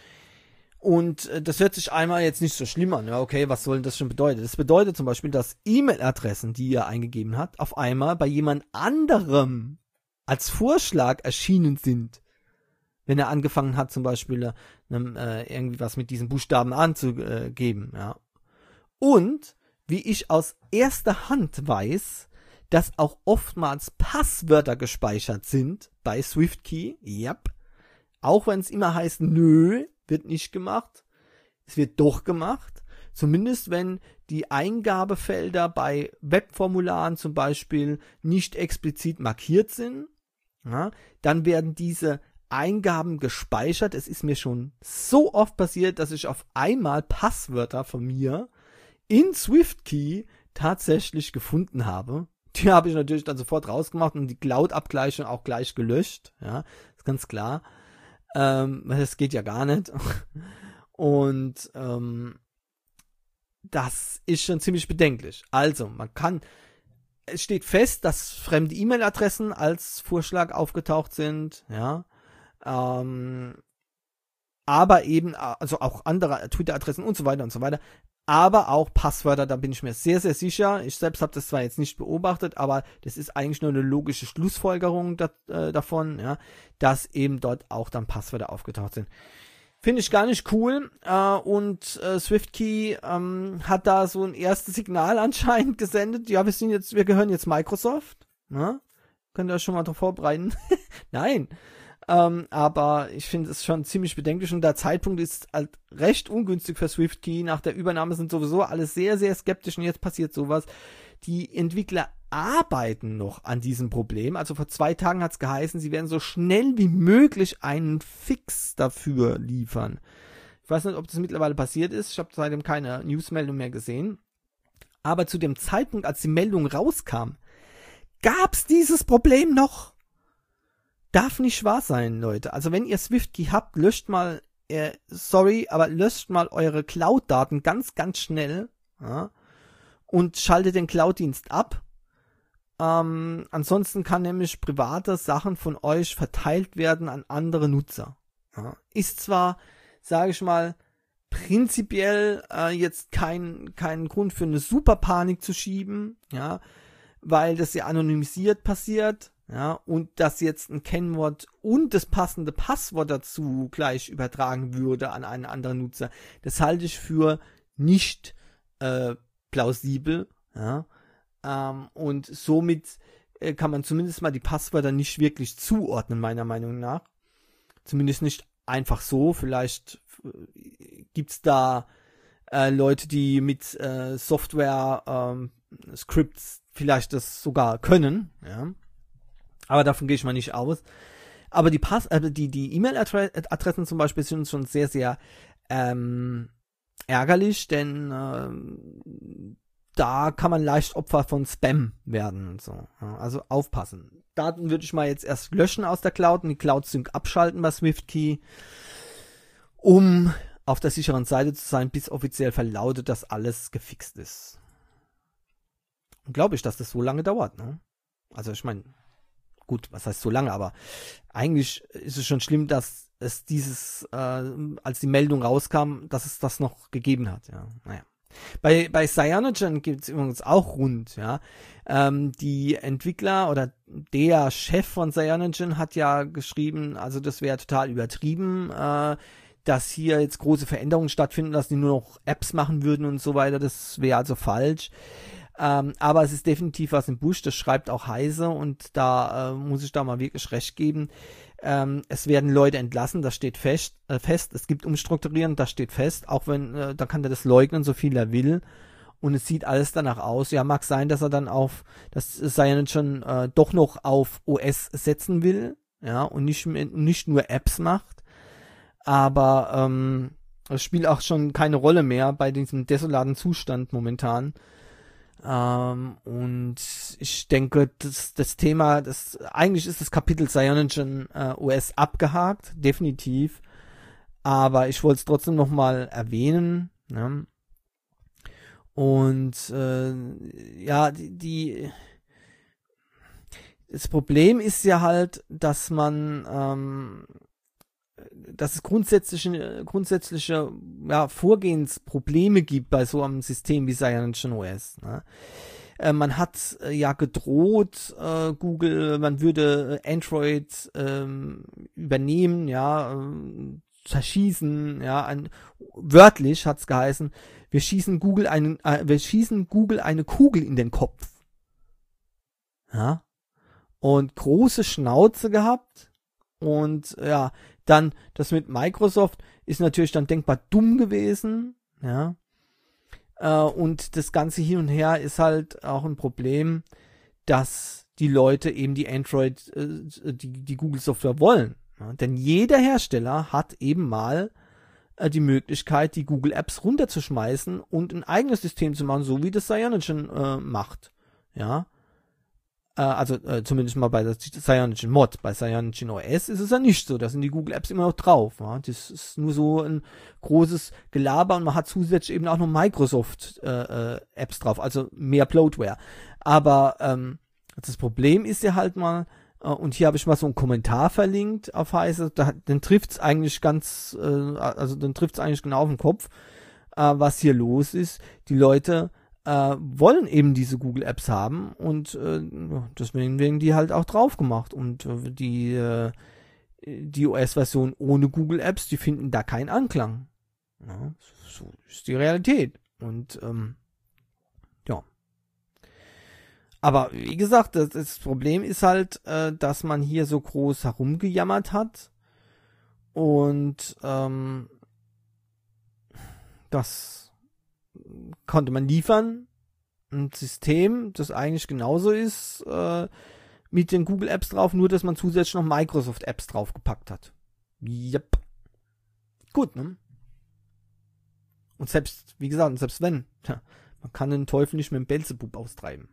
Und äh, das hört sich einmal jetzt nicht so schlimm an. Ja, okay, was soll denn das schon bedeuten? Das bedeutet zum Beispiel, dass E-Mail-Adressen, die er eingegeben hat, auf einmal bei jemand anderem als Vorschlag erschienen sind. Wenn er angefangen hat, zum Beispiel ähm, äh, irgendwie was mit diesen Buchstaben anzugeben, ja. Und, wie ich aus erster Hand weiß, dass auch oftmals Passwörter gespeichert sind bei SwiftKey, yep. Auch wenn es immer heißt, nö, wird nicht gemacht, es wird doch gemacht. Zumindest wenn die Eingabefelder bei Webformularen zum Beispiel nicht explizit markiert sind, ja, dann werden diese Eingaben gespeichert. Es ist mir schon so oft passiert, dass ich auf einmal Passwörter von mir in SwiftKey tatsächlich gefunden habe. Die habe ich natürlich dann sofort rausgemacht und die Cloud-Abgleichung auch gleich gelöscht. Ja, ist ganz klar. Ähm, das geht ja gar nicht. Und ähm, das ist schon ziemlich bedenklich. Also, man kann, es steht fest, dass fremde E-Mail-Adressen als Vorschlag aufgetaucht sind, ja. Ähm, aber eben, also auch andere Twitter-Adressen und so weiter und so weiter, aber auch Passwörter, da bin ich mir sehr, sehr sicher. Ich selbst habe das zwar jetzt nicht beobachtet, aber das ist eigentlich nur eine logische Schlussfolgerung da, äh, davon, ja, dass eben dort auch dann Passwörter aufgetaucht sind. Finde ich gar nicht cool, äh, und äh, SwiftKey ähm, hat da so ein erstes Signal anscheinend gesendet. Ja, wir sind jetzt, wir gehören jetzt Microsoft, ne? Könnt ihr euch schon mal darauf vorbereiten? Nein. Ähm, aber ich finde es schon ziemlich bedenklich und der Zeitpunkt ist halt recht ungünstig für SwiftKey. Nach der Übernahme sind sowieso alle sehr, sehr skeptisch und jetzt passiert sowas. Die Entwickler arbeiten noch an diesem Problem. Also vor zwei Tagen hat es geheißen, sie werden so schnell wie möglich einen Fix dafür liefern. Ich weiß nicht, ob das mittlerweile passiert ist. Ich habe seitdem keine Newsmeldung mehr gesehen. Aber zu dem Zeitpunkt, als die Meldung rauskam, gab es dieses Problem noch. Darf nicht wahr sein, Leute. Also wenn ihr SwiftKey habt, löscht mal, äh, sorry, aber löscht mal eure Cloud-Daten ganz, ganz schnell, ja, und schaltet den Cloud-Dienst ab. Ähm, ansonsten kann nämlich private Sachen von euch verteilt werden an andere Nutzer. Ja. Ist zwar, sage ich mal, prinzipiell äh, jetzt kein, kein Grund für eine Superpanik zu schieben, ja, weil das ja anonymisiert passiert. Ja, und dass jetzt ein Kennwort und das passende Passwort dazu gleich übertragen würde an einen anderen Nutzer, das halte ich für nicht äh, plausibel. Ja, ähm, und somit äh, kann man zumindest mal die Passwörter nicht wirklich zuordnen, meiner Meinung nach. Zumindest nicht einfach so. Vielleicht äh, gibt's da äh, Leute, die mit äh, Software, ähm, Scripts vielleicht das sogar können, ja. Aber davon gehe ich mal nicht aus. Aber die Pass, äh, die die E-Mail-Adressen zum Beispiel sind schon sehr, sehr ähm, ärgerlich, denn äh, da kann man leicht Opfer von Spam werden und so. Also aufpassen. Daten würde ich mal jetzt erst löschen aus der Cloud und die Cloud-Sync abschalten bei SwiftKey, um auf der sicheren Seite zu sein, bis offiziell verlautet, dass alles gefixt ist. Und glaube ich, dass das so lange dauert, ne? Also ich meine, gut, was heißt so lange, aber eigentlich ist es schon schlimm, dass es dieses, äh, als die Meldung rauskam, dass es das noch gegeben hat, ja. Naja. Bei, bei Cyanogen gibt es übrigens auch rund, ja. Ähm, die Entwickler oder der Chef von Cyanogen hat ja geschrieben, also das wäre total übertrieben, äh, dass hier jetzt große Veränderungen stattfinden, dass die nur noch Apps machen würden und so weiter, das wäre also falsch. Ähm, aber es ist definitiv was im Busch, das schreibt auch Heise und da äh, muss ich da mal wirklich recht geben. Ähm, es werden Leute entlassen, das steht fest, äh, fest. Es gibt Umstrukturieren, das steht fest, auch wenn, äh, da kann der das leugnen, so viel er will. Und es sieht alles danach aus. Ja, mag sein, dass er dann auf, das sei ja schon äh, doch noch auf O S setzen will, ja, und nicht, nicht nur Apps macht. Aber ähm, es spielt auch schon keine Rolle mehr bei diesem desolaten Zustand momentan. Ähm, und ich denke, das, das Thema, das eigentlich ist das Kapitel Cyanogen äh, O S abgehakt, definitiv. Aber ich wollte es trotzdem nochmal erwähnen. Ne? Und äh, ja, die, die das Problem ist ja halt, dass man ähm, dass es grundsätzliche, grundsätzliche ja, Vorgehensprobleme gibt bei so einem System wie Cyanogen O S. Ne? Äh, man hat äh, ja gedroht, äh, Google, man würde Android ähm, übernehmen, ja, äh, zerschießen, ja, ein, wörtlich hat's geheißen, wir schießen Google einen, äh, wir schießen Google eine Kugel in den Kopf. Ja. Und große Schnauze gehabt. Und ja, dann das mit Microsoft ist natürlich dann denkbar dumm gewesen, ja. Äh, und das Ganze hin und her ist halt auch ein Problem, dass die Leute eben die Android, äh, die, die Google-Software wollen. Ja? Denn jeder Hersteller hat eben mal äh, die Möglichkeit, die Google-Apps runterzuschmeißen und ein eigenes System zu machen, so wie das Cyanogen äh, macht. Ja. Also äh, zumindest mal bei der Cyanogen Mod. Bei Cyanogen O S ist es ja nicht so. Da sind die Google Apps immer noch drauf. Ja? Das ist nur so ein großes Gelaber und man hat zusätzlich eben auch noch Microsoft äh, äh, Apps drauf, also mehr Bloatware. Aber ähm, das Problem ist ja halt mal, äh, und hier habe ich mal so einen Kommentar verlinkt auf Heise, da, dann trifft's eigentlich ganz, äh, also dann trifft's eigentlich genau auf den Kopf, äh, was hier los ist. Die Leute Äh, wollen eben diese Google-Apps haben und äh, deswegen werden die halt auch drauf gemacht und äh, die äh, die O S-Version ohne Google-Apps, die finden da keinen Anklang. Ja, so ist die Realität und ähm, ja. Aber wie gesagt, das, das Problem ist halt, äh, dass man hier so groß herumgejammert hat. Und ähm, das konnte man liefern. Ein System, das eigentlich genauso ist äh, mit den Google Apps drauf, nur dass man zusätzlich noch Microsoft Apps draufgepackt hat. Yep. Gut, ne? Und selbst, wie gesagt, selbst wenn, tja, man kann den Teufel nicht mit dem Belzebub austreiben.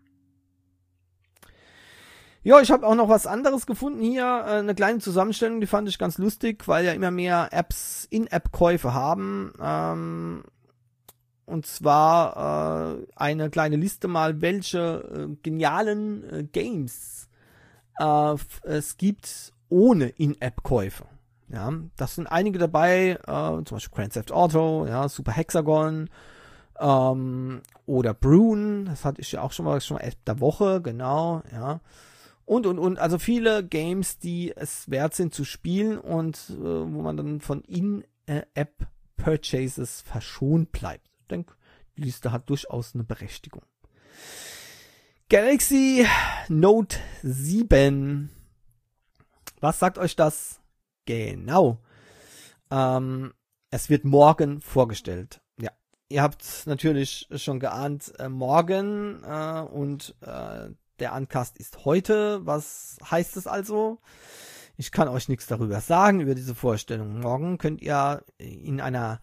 Ja, ich habe auch noch was anderes gefunden hier, äh, eine kleine Zusammenstellung, die fand ich ganz lustig, weil ja immer mehr Apps In-App-Käufe haben. Ähm, und zwar äh, eine kleine Liste mal, welche äh, genialen äh, Games äh, es gibt ohne In-App-Käufe. Ja, das sind einige dabei, äh, zum Beispiel Grand Theft Auto, ja, Super Hexagon, ähm, oder Brune, das hatte ich ja auch schon mal, schon mal App der Woche, genau, ja. Und, und, und, also viele Games, die es wert sind zu spielen und äh, wo man dann von In-App-Purchases verschont bleibt. Ich denke, die Liste hat durchaus eine Berechtigung. Galaxy Note sieben. Was sagt euch das? Genau. Ähm, es wird morgen vorgestellt. Ja, ihr habt natürlich schon geahnt, äh, morgen äh, und äh, der Uncast ist heute. Was heißt es also? Ich kann euch nichts darüber sagen, über diese Vorstellung. Morgen könnt ihr in einer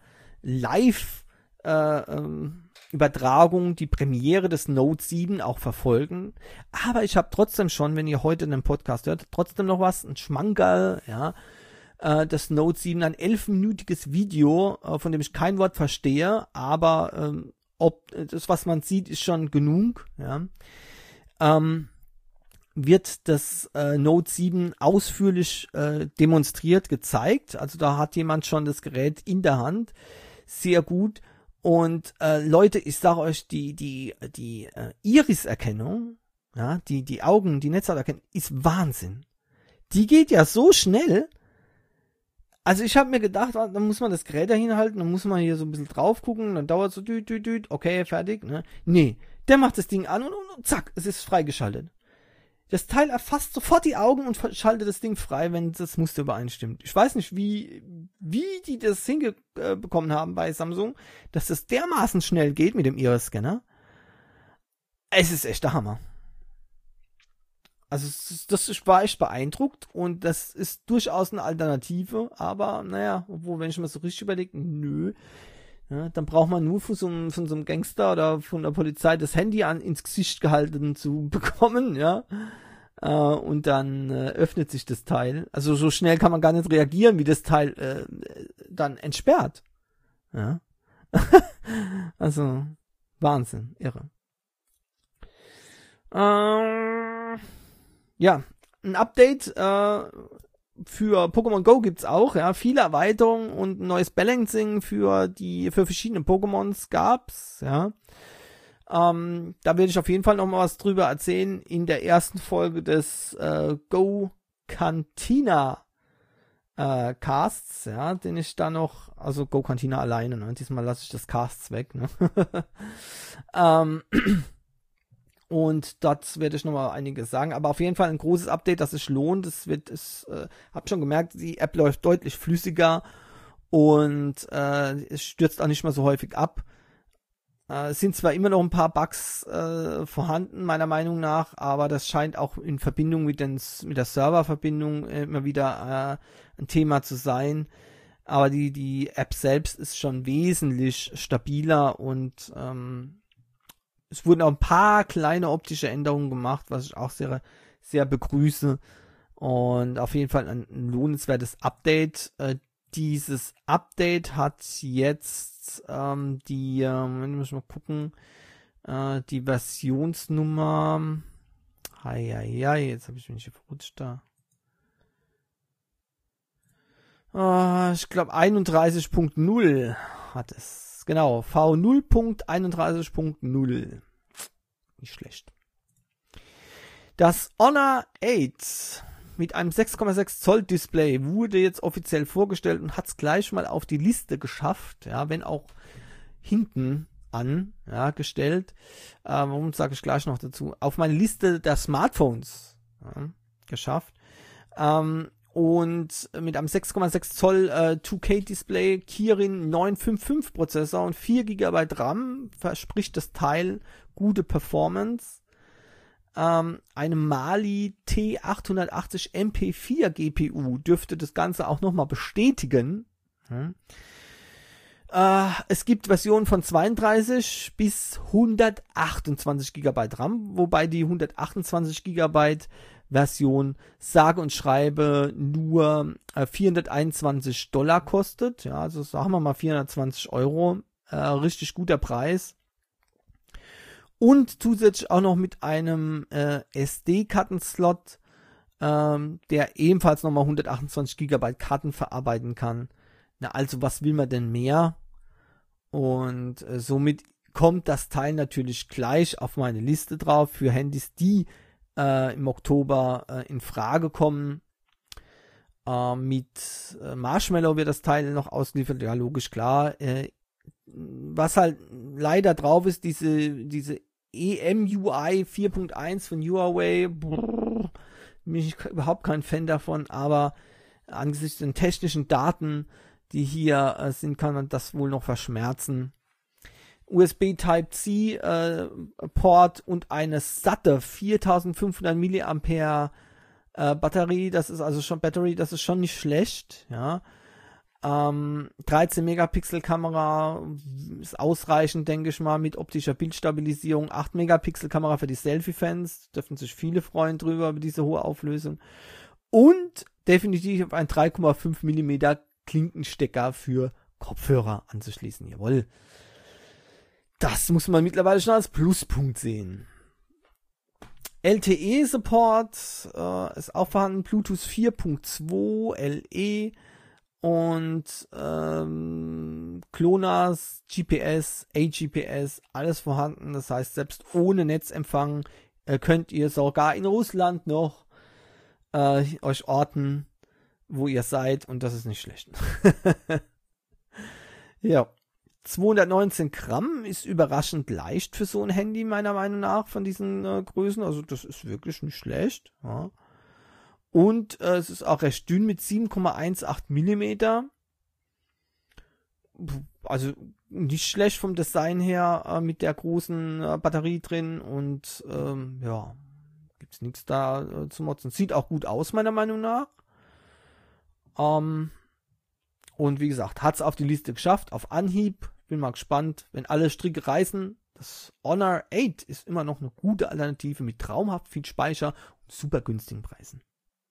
Live-Übertragung äh, die Premiere des Note sieben auch verfolgen. Aber ich habe trotzdem schon, wenn ihr heute einen Podcast hört, trotzdem noch was, ein Schmankerl, ja. Äh, das Note sieben, ein elfminütiges Video, äh, von dem ich kein Wort verstehe, aber ähm, ob das, was man sieht, ist schon genug, ja. Ähm, wird das äh, Note sieben ausführlich äh, demonstriert, gezeigt. Also da hat jemand schon das Gerät in der Hand. Sehr gut. Und äh, Leute, ich sage euch, die die die äh, Iris-Erkennung, ja, die die Augen, die Netzhauterkennung, ist Wahnsinn. Die geht ja so schnell. Also ich habe mir gedacht, dann muss man das Gerät dahin halten, dann muss man hier so ein bisschen drauf gucken, dann dauert so düt, düt, düt, okay, fertig, ne? Nee, der macht das Ding an und, und, und zack, es ist freigeschaltet. Das Teil erfasst sofort die Augen und schaltet das Ding frei, wenn das Muster übereinstimmt. Ich weiß nicht, wie wie die das hingekommen haben bei Samsung, dass das dermaßen schnell geht mit dem Iris-Scanner. Es ist echt der Hammer. Also das war echt beeindruckt und das ist durchaus eine Alternative, aber naja, obwohl, wenn ich mir so richtig überlege, nö, ja, dann braucht man nur von so, einem, von so einem Gangster oder von der Polizei das Handy an ins Gesicht gehalten zu bekommen, ja, äh, und dann äh, öffnet sich das Teil. Also so schnell kann man gar nicht reagieren, wie das Teil äh, dann entsperrt, ja. Also Wahnsinn, irre. Ähm, ja, ein Update äh, für Pokémon Go gibt's auch, ja, viele Erweiterungen und ein neues Balancing für die für verschiedene Pokémons gab's, ja. Ähm, da werde ich auf jeden Fall noch mal was drüber erzählen in der ersten Folge des äh, Go Cantina äh, Casts, ja, den ich da noch, also Go Cantina alleine, ne? Diesmal lasse ich das Casts weg, ne? ähm, Und dort werde ich nochmal einiges sagen. Aber auf jeden Fall ein großes Update, das sich lohnt. Es wird, es, äh, hab schon gemerkt, die App läuft deutlich flüssiger und äh, es stürzt auch nicht mehr so häufig ab. Äh, es sind zwar immer noch ein paar Bugs äh, vorhanden, meiner Meinung nach, aber das scheint auch in Verbindung mit, den, mit der Serververbindung äh, immer wieder äh, ein Thema zu sein. Aber die, die App selbst ist schon wesentlich stabiler und ähm, es wurden auch ein paar kleine optische Änderungen gemacht, was ich auch sehr, sehr begrüße. Und auf jeden Fall ein lohnenswertes Update. Äh, dieses Update hat jetzt ähm, die, ähm, muss ich mal gucken, äh, die Versionsnummer. Heieiei, jetzt habe ich mich hier verrutscht da. Äh, ich glaube einunddreißig Punkt null hat es. Genau, V null Punkt einunddreißig Punkt null. Nicht schlecht. Das Honor acht mit einem sechs Komma sechs Zoll Display wurde jetzt offiziell vorgestellt und hat es gleich mal auf die Liste geschafft, ja, wenn auch hinten an, ja, gestellt. Äh, warum sage ich gleich noch dazu? Auf meine Liste der Smartphones ja, geschafft. Ähm, und mit einem sechs Komma sechs Zoll äh, zwei K Display, Kirin neun fünf fünf Prozessor und vier Gigabyte RAM verspricht das Teil gute Performance. Ähm, eine Mali T achthundertachtzig M P vier G P U dürfte das Ganze auch nochmal bestätigen. Hm. Äh, es gibt Versionen von zweiunddreißig bis hundertachtundzwanzig Gigabyte RAM, wobei die hundertachtundzwanzig Gigabyte Version sage und schreibe nur äh, vierhunderteinundzwanzig Dollar kostet. Ja, also sagen wir mal vierhundertzwanzig Euro. Äh, richtig guter Preis. Und zusätzlich auch noch mit einem äh, S D-Kartenslot, ähm, der ebenfalls nochmal hundertachtundzwanzig Gigabyte Karten verarbeiten kann. Na, also was will man denn mehr? Und äh, somit kommt das Teil natürlich gleich auf meine Liste drauf für Handys, die äh, im Oktober äh, in Frage kommen. Äh, mit äh, Marshmallow wird das Teil noch ausgeliefert, ja logisch, klar. Äh, was halt leider drauf ist, diese, diese E M U I vier Punkt eins von Huawei, brrr, bin ich überhaupt kein Fan davon, aber angesichts den technischen Daten, die hier äh, sind, kann man das wohl noch verschmerzen. U S B Type-C äh, Port und eine satte viertausendfünfhundert Milliampere äh, Batterie, das ist also schon Battery, das ist schon nicht schlecht, ja. Ähm, dreizehn Megapixel Kamera ist ausreichend, denke ich mal, mit optischer Bildstabilisierung. acht Megapixel Kamera für die Selfie-Fans, dürfen sich viele freuen drüber, über diese hohe Auflösung. Und definitiv ein drei Komma fünf Millimeter Klinkenstecker für Kopfhörer anzuschließen. Jawohl. Das muss man mittlerweile schon als Pluspunkt sehen. L T E-Support äh, ist auch vorhanden. Bluetooth vier Punkt zwei, L E und ähm, GLONASS, G P S, A G P S, alles vorhanden. Das heißt, selbst ohne Netzempfang äh, könnt ihr sogar in Russland noch äh, euch orten, wo ihr seid, und das ist nicht schlecht. Ja. zweihundertneunzehn Gramm ist überraschend leicht für so ein Handy, meiner Meinung nach, von diesen äh, Größen. Also das ist wirklich nicht schlecht. Ja. Und äh, es ist auch recht dünn mit sieben Komma achtzehn Millimeter. Also nicht schlecht vom Design her, äh, mit der großen äh, Batterie drin. Und ähm, ja, gibt's nichts da äh, zu motzen. Sieht auch gut aus, meiner Meinung nach. Ähm, und wie gesagt, hat's auf die Liste geschafft, auf Anhieb. Bin mal gespannt, wenn alle Stricke reißen. Das Honor acht ist immer noch eine gute Alternative mit traumhaft viel Speicher und super günstigen Preisen.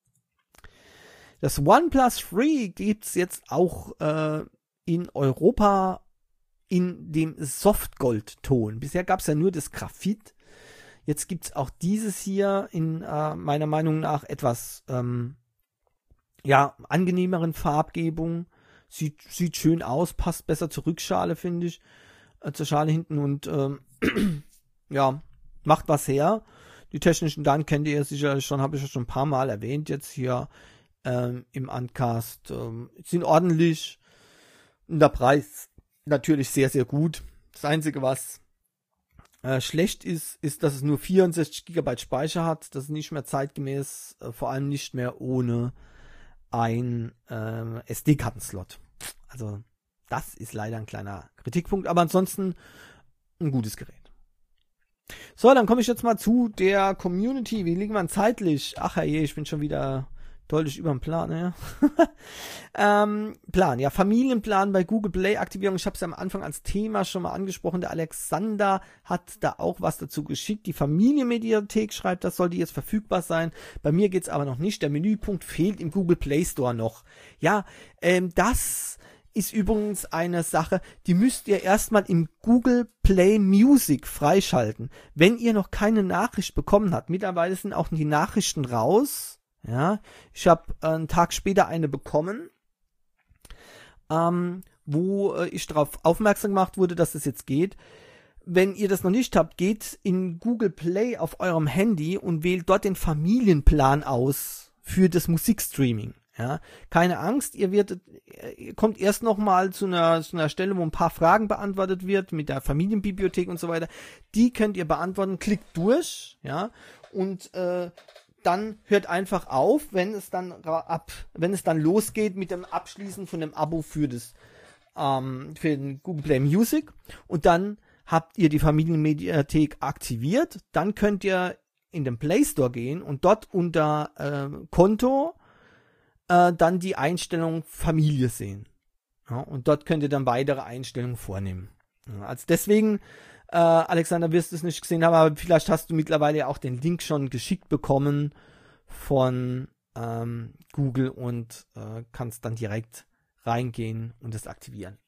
Das OnePlus Three gibt's jetzt auch äh, in Europa in dem Softgold-Ton. Bisher gab's ja nur das Graphit. Jetzt gibt's auch dieses hier in äh, meiner Meinung nach etwas ähm, ja, angenehmeren Farbgebung. Sieht, sieht schön aus, passt besser zur Rückschale, finde ich. Äh, zur Schale hinten und ähm, ja, macht was her. Die technischen Daten kennt ihr sicherlich schon, habe ich ja schon ein paar Mal erwähnt jetzt hier ähm, im Uncast. Ähm, sind ordentlich. Und der Preis natürlich sehr, sehr gut. Das Einzige, was äh, schlecht ist, ist, dass es nur vierundsechzig Gigabyte Speicher hat. Das ist nicht mehr zeitgemäß, äh, vor allem nicht mehr ohne ein äh, S D-Kartenslot. Also das ist leider ein kleiner Kritikpunkt, aber ansonsten ein gutes Gerät. So, dann komme ich jetzt mal zu der Community. Wie liegen wir zeitlich? Ach je, ich bin schon wieder deutlich über dem Plan. Ja. ähm, Plan, ja, Familienplan bei Google Play Aktivierung. Ich habe es ja am Anfang als Thema schon mal angesprochen. Der Alexander hat da auch was dazu geschickt. Die Familienmediathek schreibt, das sollte jetzt verfügbar sein. Bei mir geht's aber noch nicht. Der Menüpunkt fehlt im Google Play Store noch. Ja, ähm, das ist übrigens eine Sache, die müsst ihr erstmal im Google Play Music freischalten. Wenn ihr noch keine Nachricht bekommen habt, mittlerweile sind auch die Nachrichten raus. Ja, ich habe äh, einen Tag später eine bekommen, ähm, wo äh, ich darauf aufmerksam gemacht wurde, dass es jetzt geht. Wenn ihr das noch nicht habt, geht in Google Play auf eurem Handy und wählt dort den Familienplan aus für das Musikstreaming. Ja, keine Angst, ihr werdet, ihr kommt erst noch mal zu einer, zu einer Stelle, wo ein paar Fragen beantwortet wird mit der Familienbibliothek und so weiter. Die könnt ihr beantworten, klickt durch, ja, und äh, dann hört einfach auf, wenn es dann ab, wenn es dann losgeht mit dem Abschließen von dem Abo für das, ähm, für den Google Play Music. Und dann habt ihr die Familienmediathek aktiviert. Dann könnt ihr in den Play Store gehen und dort unter äh, Konto äh, dann die Einstellung Familie sehen. Ja, und dort könnt ihr dann weitere Einstellungen vornehmen. Ja, also deswegen, äh, Alexander, wirst du es nicht gesehen haben, aber vielleicht hast du mittlerweile auch den Link schon geschickt bekommen von ähm, Google und äh, kannst dann direkt reingehen und es aktivieren.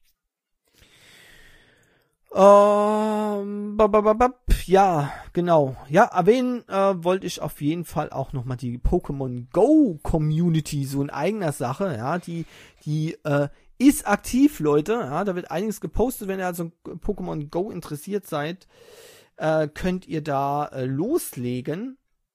Ähm, ja, genau. Ja, erwähnen äh, wollte ich auf jeden Fall auch nochmal die Pokémon Go Community, so in eigener Sache, ja, die, die äh, ist aktiv, Leute, ja, da wird einiges gepostet, wenn ihr also Pokémon Go interessiert seid, äh, könnt ihr da äh, loslegen.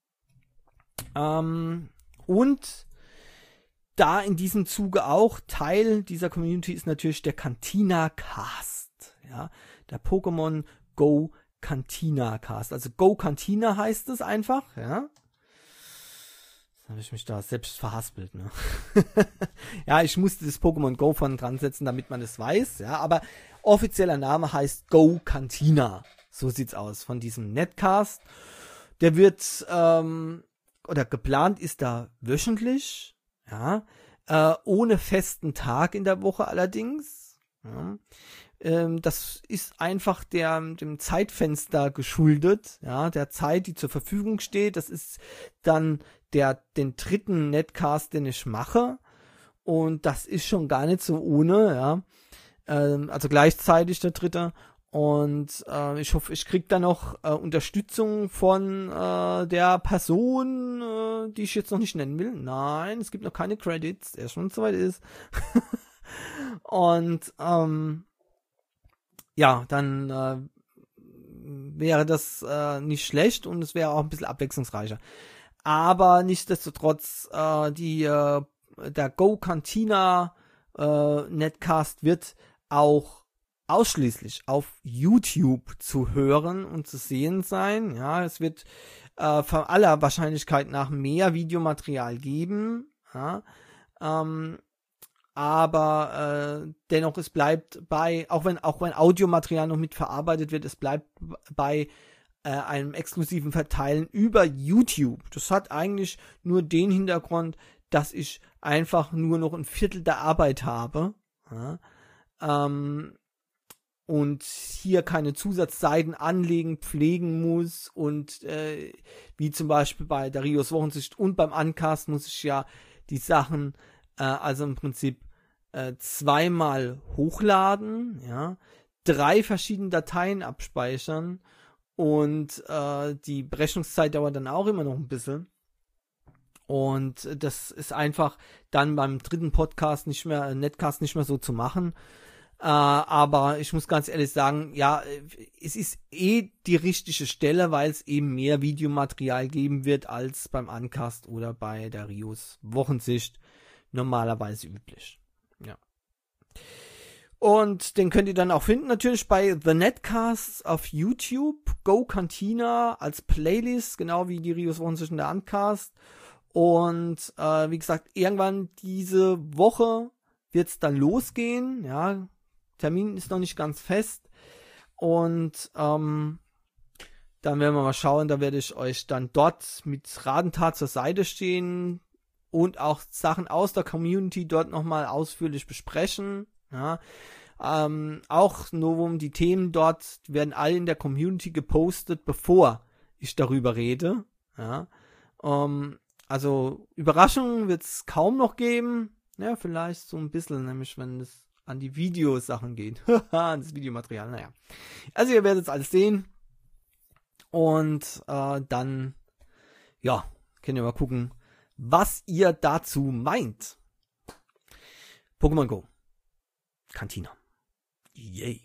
Ähm, und da in diesem Zuge auch Teil dieser Community ist natürlich der Cantina Cast, ja, der Pokémon Go Cantina Cast. Also Go Cantina heißt es einfach, ja. Jetzt habe ich mich da selbst verhaspelt, ne? Ja, ich musste das Pokémon Go von dran setzen, damit man das weiß, ja, aber offizieller Name heißt Go Cantina. So sieht's aus von diesem Netcast. Der wird, ähm, oder geplant ist da wöchentlich, ja, äh, ohne festen Tag in der Woche allerdings, ja. Ähm, das ist einfach der, dem Zeitfenster geschuldet, ja, der Zeit, die zur Verfügung steht. Das ist dann der, den dritten Netcast, den ich mache. Und das ist schon gar nicht so ohne, ja. Ähm, also gleichzeitig der dritte. Und äh, ich hoffe, ich kriege da noch äh, Unterstützung von äh, der Person, äh, die ich jetzt noch nicht nennen will. Nein, es gibt noch keine Credits, erst wenn es soweit ist. Und ähm, ja, dann äh, wäre das äh, nicht schlecht und es wäre auch ein bisschen abwechslungsreicher. Aber nichtsdestotrotz, äh, die, äh, der Go Cantina äh, Netcast wird auch ausschließlich auf YouTube zu hören und zu sehen sein. Ja, es wird äh, von aller Wahrscheinlichkeit nach mehr Videomaterial geben. Ja, ähm, aber äh, dennoch, es bleibt bei, auch wenn auch wenn Audiomaterial noch mit verarbeitet wird, es bleibt bei äh, einem exklusiven Verteilen über YouTube. Das hat eigentlich nur den Hintergrund, dass ich einfach nur noch ein Viertel der Arbeit habe, ja, ähm, und hier keine Zusatzseiten anlegen, pflegen muss und äh, wie zum Beispiel bei Darius Wochensicht und beim Uncast muss ich ja die Sachen äh, also im Prinzip äh, zweimal hochladen, ja, drei verschiedene Dateien abspeichern und äh, die Berechnungszeit dauert dann auch immer noch ein bisschen. Und das ist einfach dann beim dritten Podcast nicht mehr, Netcast nicht mehr so zu machen. Äh, aber ich muss ganz ehrlich sagen, ja, es ist eh die richtige Stelle, weil es eben mehr Videomaterial geben wird als beim Uncast oder bei der Rios Wochensicht normalerweise üblich. Ja. Und den könnt ihr dann auch finden, natürlich bei The Netcasts auf YouTube, Go Cantina als Playlist, genau wie die Rios Wochensicht und der Uncast. Und äh, wie gesagt, irgendwann diese Woche wird es dann losgehen, ja. Termin ist noch nicht ganz fest und ähm, dann werden wir mal schauen, da werde ich euch dann dort mit Rat und Tat zur Seite stehen und auch Sachen aus der Community dort nochmal ausführlich besprechen, ja. Ähm, auch Novum, die Themen dort werden alle in der Community gepostet, bevor ich darüber rede, ja. Ähm, also Überraschungen wird es kaum noch geben, ja, vielleicht so ein bisschen, nämlich wenn es an die Videosachen geht. An das Videomaterial, naja. Also ihr werdet es alles sehen. Und äh, dann, ja, könnt ihr mal gucken, was ihr dazu meint. Pokémon Go. Cantina. Yay.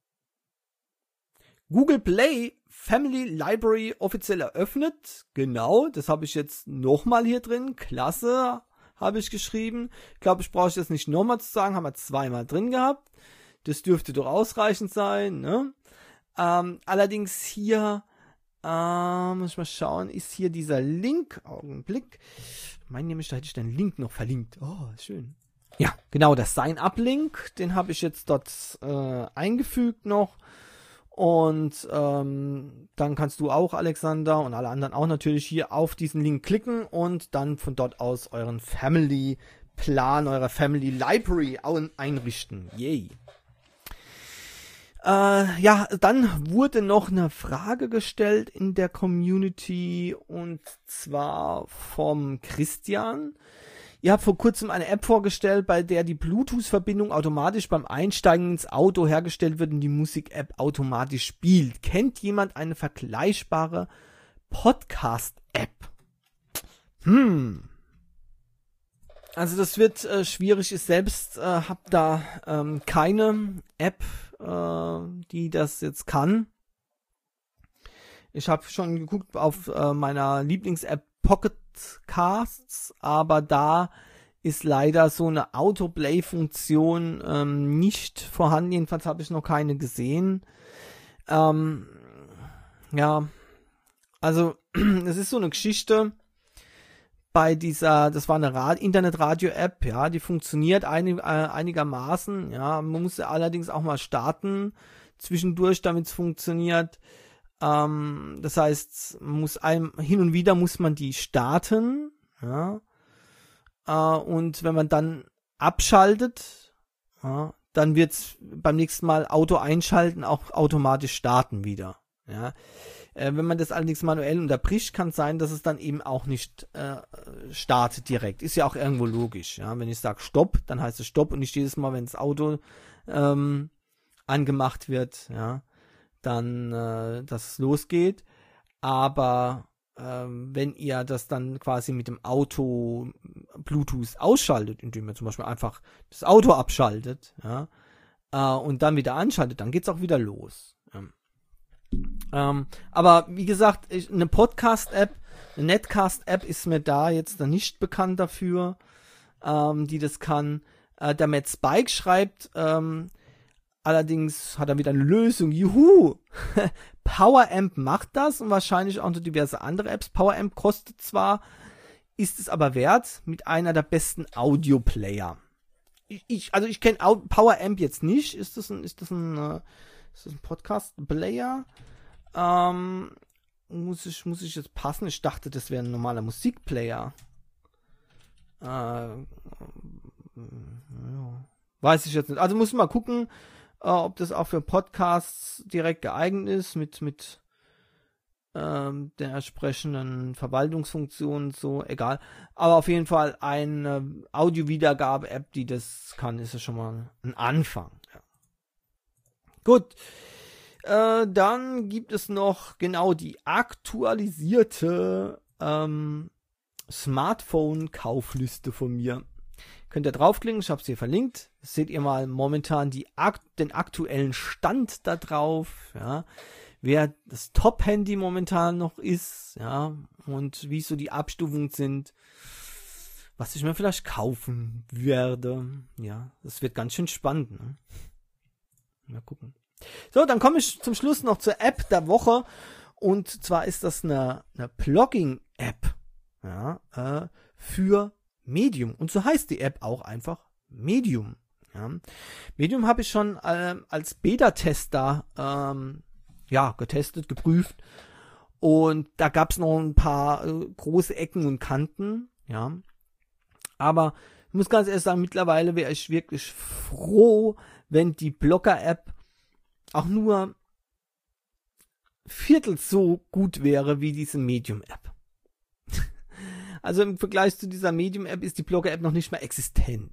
Google Play Family Library offiziell eröffnet. Genau, das habe ich jetzt nochmal hier drin. Klasse. habe ich geschrieben. Ich glaube, ich brauche das nicht nochmal zu sagen, haben wir zweimal drin gehabt. Das dürfte doch ausreichend sein, ne? Ähm, allerdings hier, äh, muss ich mal schauen, ist hier dieser Link, Augenblick. Ich meine nämlich, da hätte ich den Link noch verlinkt. Oh, schön. Ja, genau, der Sign-up-Link, den habe ich jetzt dort äh, eingefügt noch. Und ähm, dann kannst du auch, Alexander, und alle anderen auch natürlich hier auf diesen Link klicken und dann von dort aus euren Family-Plan, eurer Family-Library einrichten. Yay! Äh, ja, dann wurde noch eine Frage gestellt in der Community und zwar vom Christian. Ihr habt vor kurzem eine App vorgestellt, bei der die Bluetooth-Verbindung automatisch beim Einsteigen ins Auto hergestellt wird und die Musik-App automatisch spielt. Kennt jemand eine vergleichbare Podcast-App? Hm. Also das wird äh, schwierig. Ich selbst äh, habe da ähm, keine App, äh, die das jetzt kann. Ich habe schon geguckt auf äh, meiner Lieblings-App Pocket Casts, aber da ist leider so eine Autoplay-Funktion ähm, nicht vorhanden. Jedenfalls habe ich noch keine gesehen. Ähm, ja, also es ist so eine Geschichte bei dieser, das war eine Rad- Internet-Radio-App, ja, die funktioniert einig, äh, einigermaßen. Ja, man muss ja allerdings auch mal starten zwischendurch, damit es funktioniert. Ähm, das heißt, man muss einem, hin und wieder muss man die starten, ja, äh, und wenn man dann abschaltet, ja, dann wird's beim nächsten Mal Auto einschalten auch automatisch starten wieder, ja. Äh, wenn man das allerdings manuell unterbricht, kann es sein, dass es dann eben auch nicht äh, startet direkt. Ist ja auch irgendwo logisch, ja. Wenn ich sage Stopp, dann heißt es Stopp und nicht jedes Mal, wenn das Auto ähm, angemacht wird, ja, dann, äh, dass es losgeht. Aber ähm, wenn ihr das dann quasi mit dem Auto Bluetooth ausschaltet, indem ihr zum Beispiel einfach das Auto abschaltet, ja, äh, und dann wieder anschaltet, dann geht's auch wieder los. Ja. Ähm, aber wie gesagt, ich, eine Podcast-App, eine Netcast-App ist mir da jetzt dann nicht bekannt dafür, ähm, die das kann. Äh, der Matt Spike schreibt, ähm, allerdings hat er wieder eine Lösung. Juhu! PowerAmp macht das und wahrscheinlich auch noch diverse andere Apps. PowerAmp kostet zwar, ist es aber wert, mit einer der besten Audio-Player. Ich, ich, also ich kenne PowerAmp jetzt nicht. Ist das ein, ist das ein, äh, ist das ein Podcast-Player? Ähm, muss ich, muss ich jetzt passen? Ich dachte, das wäre ein normaler Musikplayer. Äh, ja. Weiß ich jetzt nicht. Also muss man mal gucken, äh, ob das auch für Podcasts direkt geeignet ist, mit, mit ähm, der entsprechenden Verwaltungsfunktion und so, egal. Aber auf jeden Fall eine Audio-Wiedergabe-App, die das kann, ist ja schon mal ein Anfang. Ja. Gut. Äh, dann gibt es noch genau die aktualisierte ähm, Smartphone-Kaufliste von mir. Könnt ihr draufklicken, ich habe es hier verlinkt. Seht ihr mal momentan die, den aktuellen Stand da drauf, ja, wer das Top-Handy momentan noch ist, ja, und wie so die Abstufungen sind, was ich mir vielleicht kaufen werde. Ja, das wird ganz schön spannend, ne? Mal gucken. So, dann komme ich zum Schluss noch zur App der Woche. Und zwar ist das eine, eine Blogging-App, ja, äh, für Medium. Und so heißt die App auch einfach Medium. Ja. Medium habe ich schon äh, als Beta-Tester ähm, ja, getestet, geprüft. Und da gab es noch ein paar äh, große Ecken und Kanten. Ja. Aber ich muss ganz ehrlich sagen, mittlerweile wäre ich wirklich froh, wenn die Blogger-App auch nur viertel so gut wäre wie diese Medium-App. Also im Vergleich zu dieser Medium-App ist die Blogger-App noch nicht mal existent.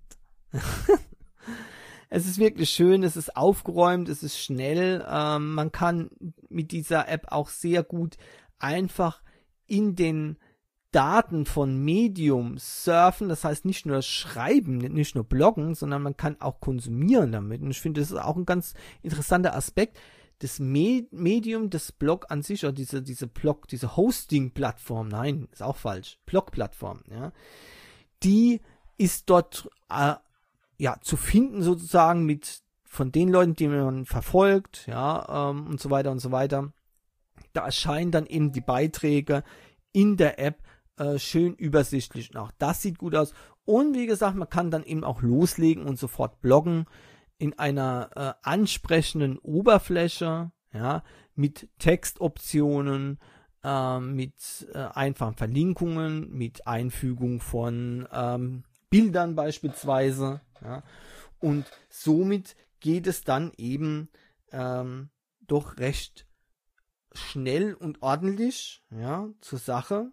Es ist wirklich schön, es ist aufgeräumt, es ist schnell. Ähm, man kann mit dieser App auch sehr gut einfach in den Daten von Medium surfen. Das heißt nicht nur schreiben, nicht nur bloggen, sondern man kann auch konsumieren damit. Und ich finde, das ist auch ein ganz interessanter Aspekt. Das Me- Medium, das Blog an sich, oder diese, diese Blog, diese Hosting-Plattform, nein, ist auch falsch, Blog-Plattform, ja, die ist dort äh, ja zu finden sozusagen mit von den Leuten, die man verfolgt, ja, ähm, und so weiter und so weiter. Da erscheinen dann eben die Beiträge in der App äh, schön übersichtlich. Und auch das sieht gut aus. Und wie gesagt, man kann dann eben auch loslegen und sofort bloggen in einer äh, ansprechenden Oberfläche, ja, mit Textoptionen, äh, mit äh, einfachen Verlinkungen, mit Einfügung von ähm, Bildern beispielsweise, ja. Und somit geht es dann eben ähm, doch recht schnell und ordentlich, ja, zur Sache.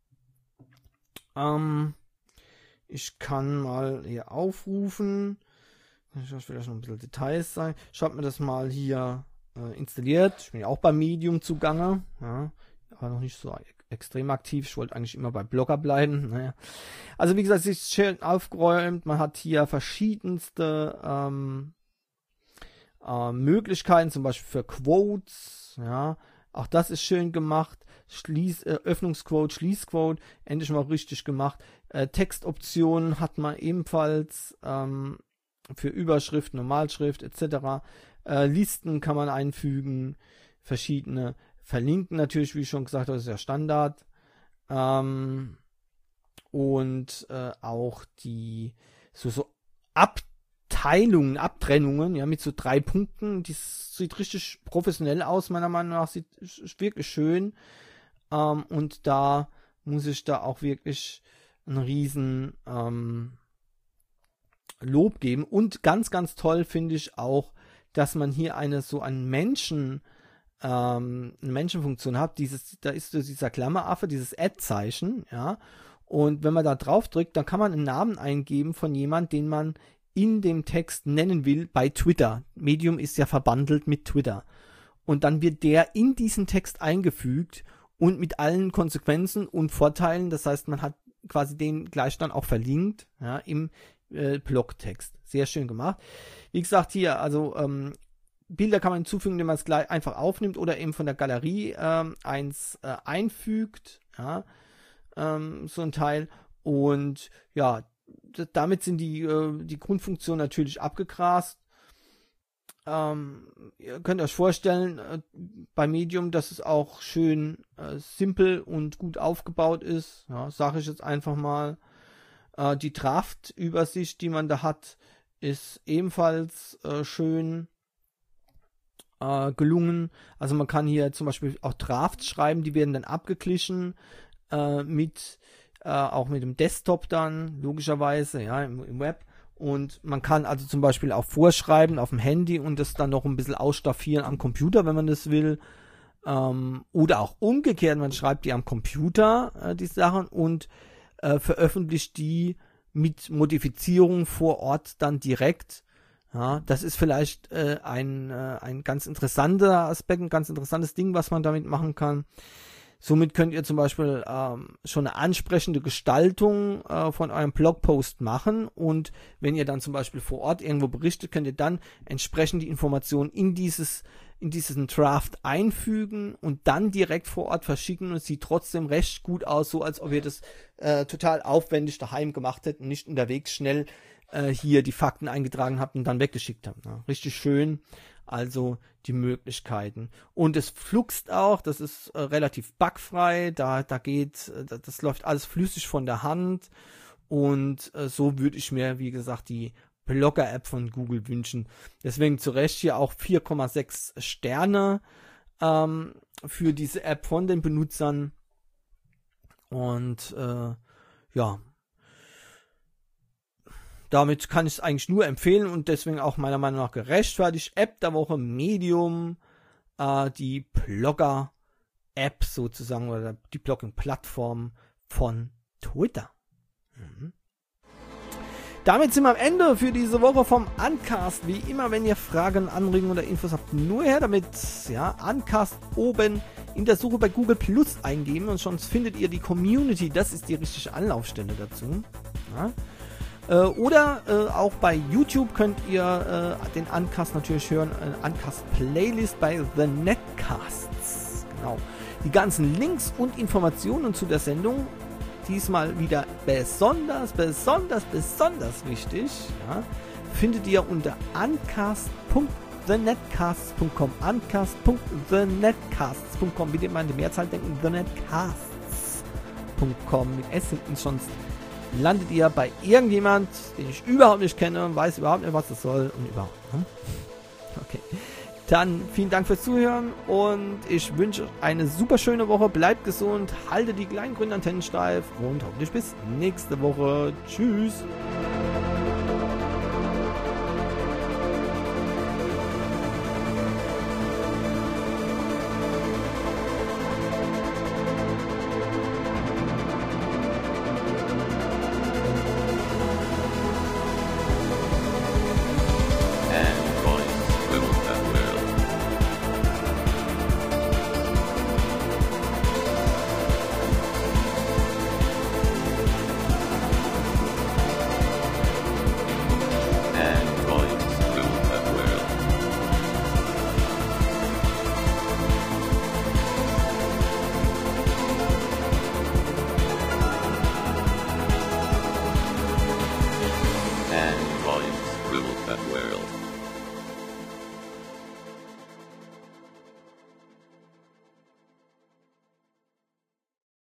Ähm, ich kann mal hier aufrufen. Ich will vielleicht noch ein bisschen Details sein. Ich habe mir das mal hier äh, installiert. Ich bin ja auch bei Medium zugange. Ja, aber noch nicht so extrem aktiv. Ich wollte eigentlich immer bei Blogger bleiben. Naja. Also wie gesagt, es ist schön aufgeräumt. Man hat hier verschiedenste ähm, äh, Möglichkeiten, zum Beispiel für Quotes. Ja, auch das ist schön gemacht. Schließ, äh, Öffnungsquote, Schließquote, endlich mal richtig gemacht. Äh, Textoptionen hat man ebenfalls ähm, für Überschrift, Normalschrift et cetera. Äh, Listen kann man einfügen, verschiedene verlinken natürlich, wie ich schon gesagt habe, das ist ja Standard. Ähm, und äh, auch die so, so Abteilungen, Abtrennungen, ja, mit so drei Punkten. Das sieht richtig professionell aus, meiner Meinung nach. Sieht wirklich schön. Ähm, und da muss ich da auch wirklich einen riesen ähm, Lob geben. Und ganz, ganz toll finde ich auch, dass man hier eine so einen Menschen, ähm, eine Menschenfunktion hat. Dieses, da ist so dieser Klammeraffe, dieses Ad-Zeichen, ja. Und wenn man da drauf drückt, dann kann man einen Namen eingeben von jemand, den man in dem Text nennen will bei Twitter. Medium ist ja verbandelt mit Twitter. Und dann wird der in diesen Text eingefügt und mit allen Konsequenzen und Vorteilen. Das heißt, man hat quasi den gleich dann auch verlinkt, ja, im äh, Blogtext. Sehr schön gemacht. Wie gesagt, hier, also ähm, Bilder kann man hinzufügen, indem man es gleich einfach aufnimmt oder eben von der Galerie ähm, eins äh, einfügt, ja, ähm, so ein Teil. Und ja, d- damit sind die, äh, die Grundfunktionen natürlich abgegrast. Ähm, ihr könnt euch vorstellen, äh, bei Medium, dass es auch schön äh, simpel und gut aufgebaut ist. Ja, sage ich jetzt einfach mal. Äh, die Draft-Übersicht, die man da hat, ist ebenfalls äh, schön äh, gelungen. Also man kann hier zum Beispiel auch Drafts schreiben, die werden dann abgeglichen äh, mit äh, auch mit dem Desktop dann, logischerweise, ja, im, im Web. Und man kann also zum Beispiel auch vorschreiben auf dem Handy und das dann noch ein bisschen ausstaffieren am Computer, wenn man das will. Ähm, oder auch umgekehrt, man schreibt die am Computer, äh, die Sachen, und äh, veröffentlicht die mit Modifizierung vor Ort dann direkt. Ja, das ist vielleicht äh, ein, äh, ein ganz interessanter Aspekt, ein ganz interessantes Ding, was man damit machen kann. Somit könnt ihr zum Beispiel ähm, schon eine ansprechende Gestaltung äh, von eurem Blogpost machen, und wenn ihr dann zum Beispiel vor Ort irgendwo berichtet, könnt ihr dann entsprechend die Informationen in dieses in diesen Draft einfügen und dann direkt vor Ort verschicken, und es sieht trotzdem recht gut aus, so als ob ihr das äh, total aufwendig daheim gemacht hättet und nicht unterwegs schnell äh, hier die Fakten eingetragen habt und dann weggeschickt habt. Ja, richtig schön. Also die Möglichkeiten. Und es fluxt auch, das ist äh, relativ bugfrei, da, da geht, äh, das läuft alles flüssig von der Hand, und äh, so würde ich mir, wie gesagt, die Blogger-App von Google wünschen. Deswegen zu Recht hier auch vier Komma sechs Sterne ähm, für diese App von den Benutzern. Und äh, ja, damit kann ich es eigentlich nur empfehlen und deswegen auch meiner Meinung nach gerechtfertigt. App der Woche Medium, äh, die Blogger-App sozusagen, oder die Blogging-Plattform von Twitter. Mhm. Damit sind wir am Ende für diese Woche vom Uncast. Wie immer, wenn ihr Fragen, Anregungen oder Infos habt, nur her damit. Ja, Uncast oben in der Suche bei Google Plus eingeben, und sonst findet ihr die Community. Das ist die richtige Anlaufstelle dazu. Ja. Oder äh, auch bei YouTube könnt ihr äh, den Uncast natürlich hören, äh, Uncast Playlist bei The Netcasts. Genau. Die ganzen Links und Informationen zu der Sendung diesmal wieder besonders, besonders, besonders wichtig, ja, findet ihr unter uncast punkt the netcasts punkt com, uncast punkt the netcasts punkt com, bitte mal in die Mehrzahl denken, the netcasts punkt com, mit S hinten, sonst landet ihr bei irgendjemand, den ich überhaupt nicht kenne und weiß überhaupt nicht, was das soll und überhaupt. Ne? Okay. Dann vielen Dank fürs Zuhören und ich wünsche eine super schöne Woche. Bleibt gesund, haltet die kleinen grünen Antennen steif und hoffentlich bis nächste Woche. Tschüss.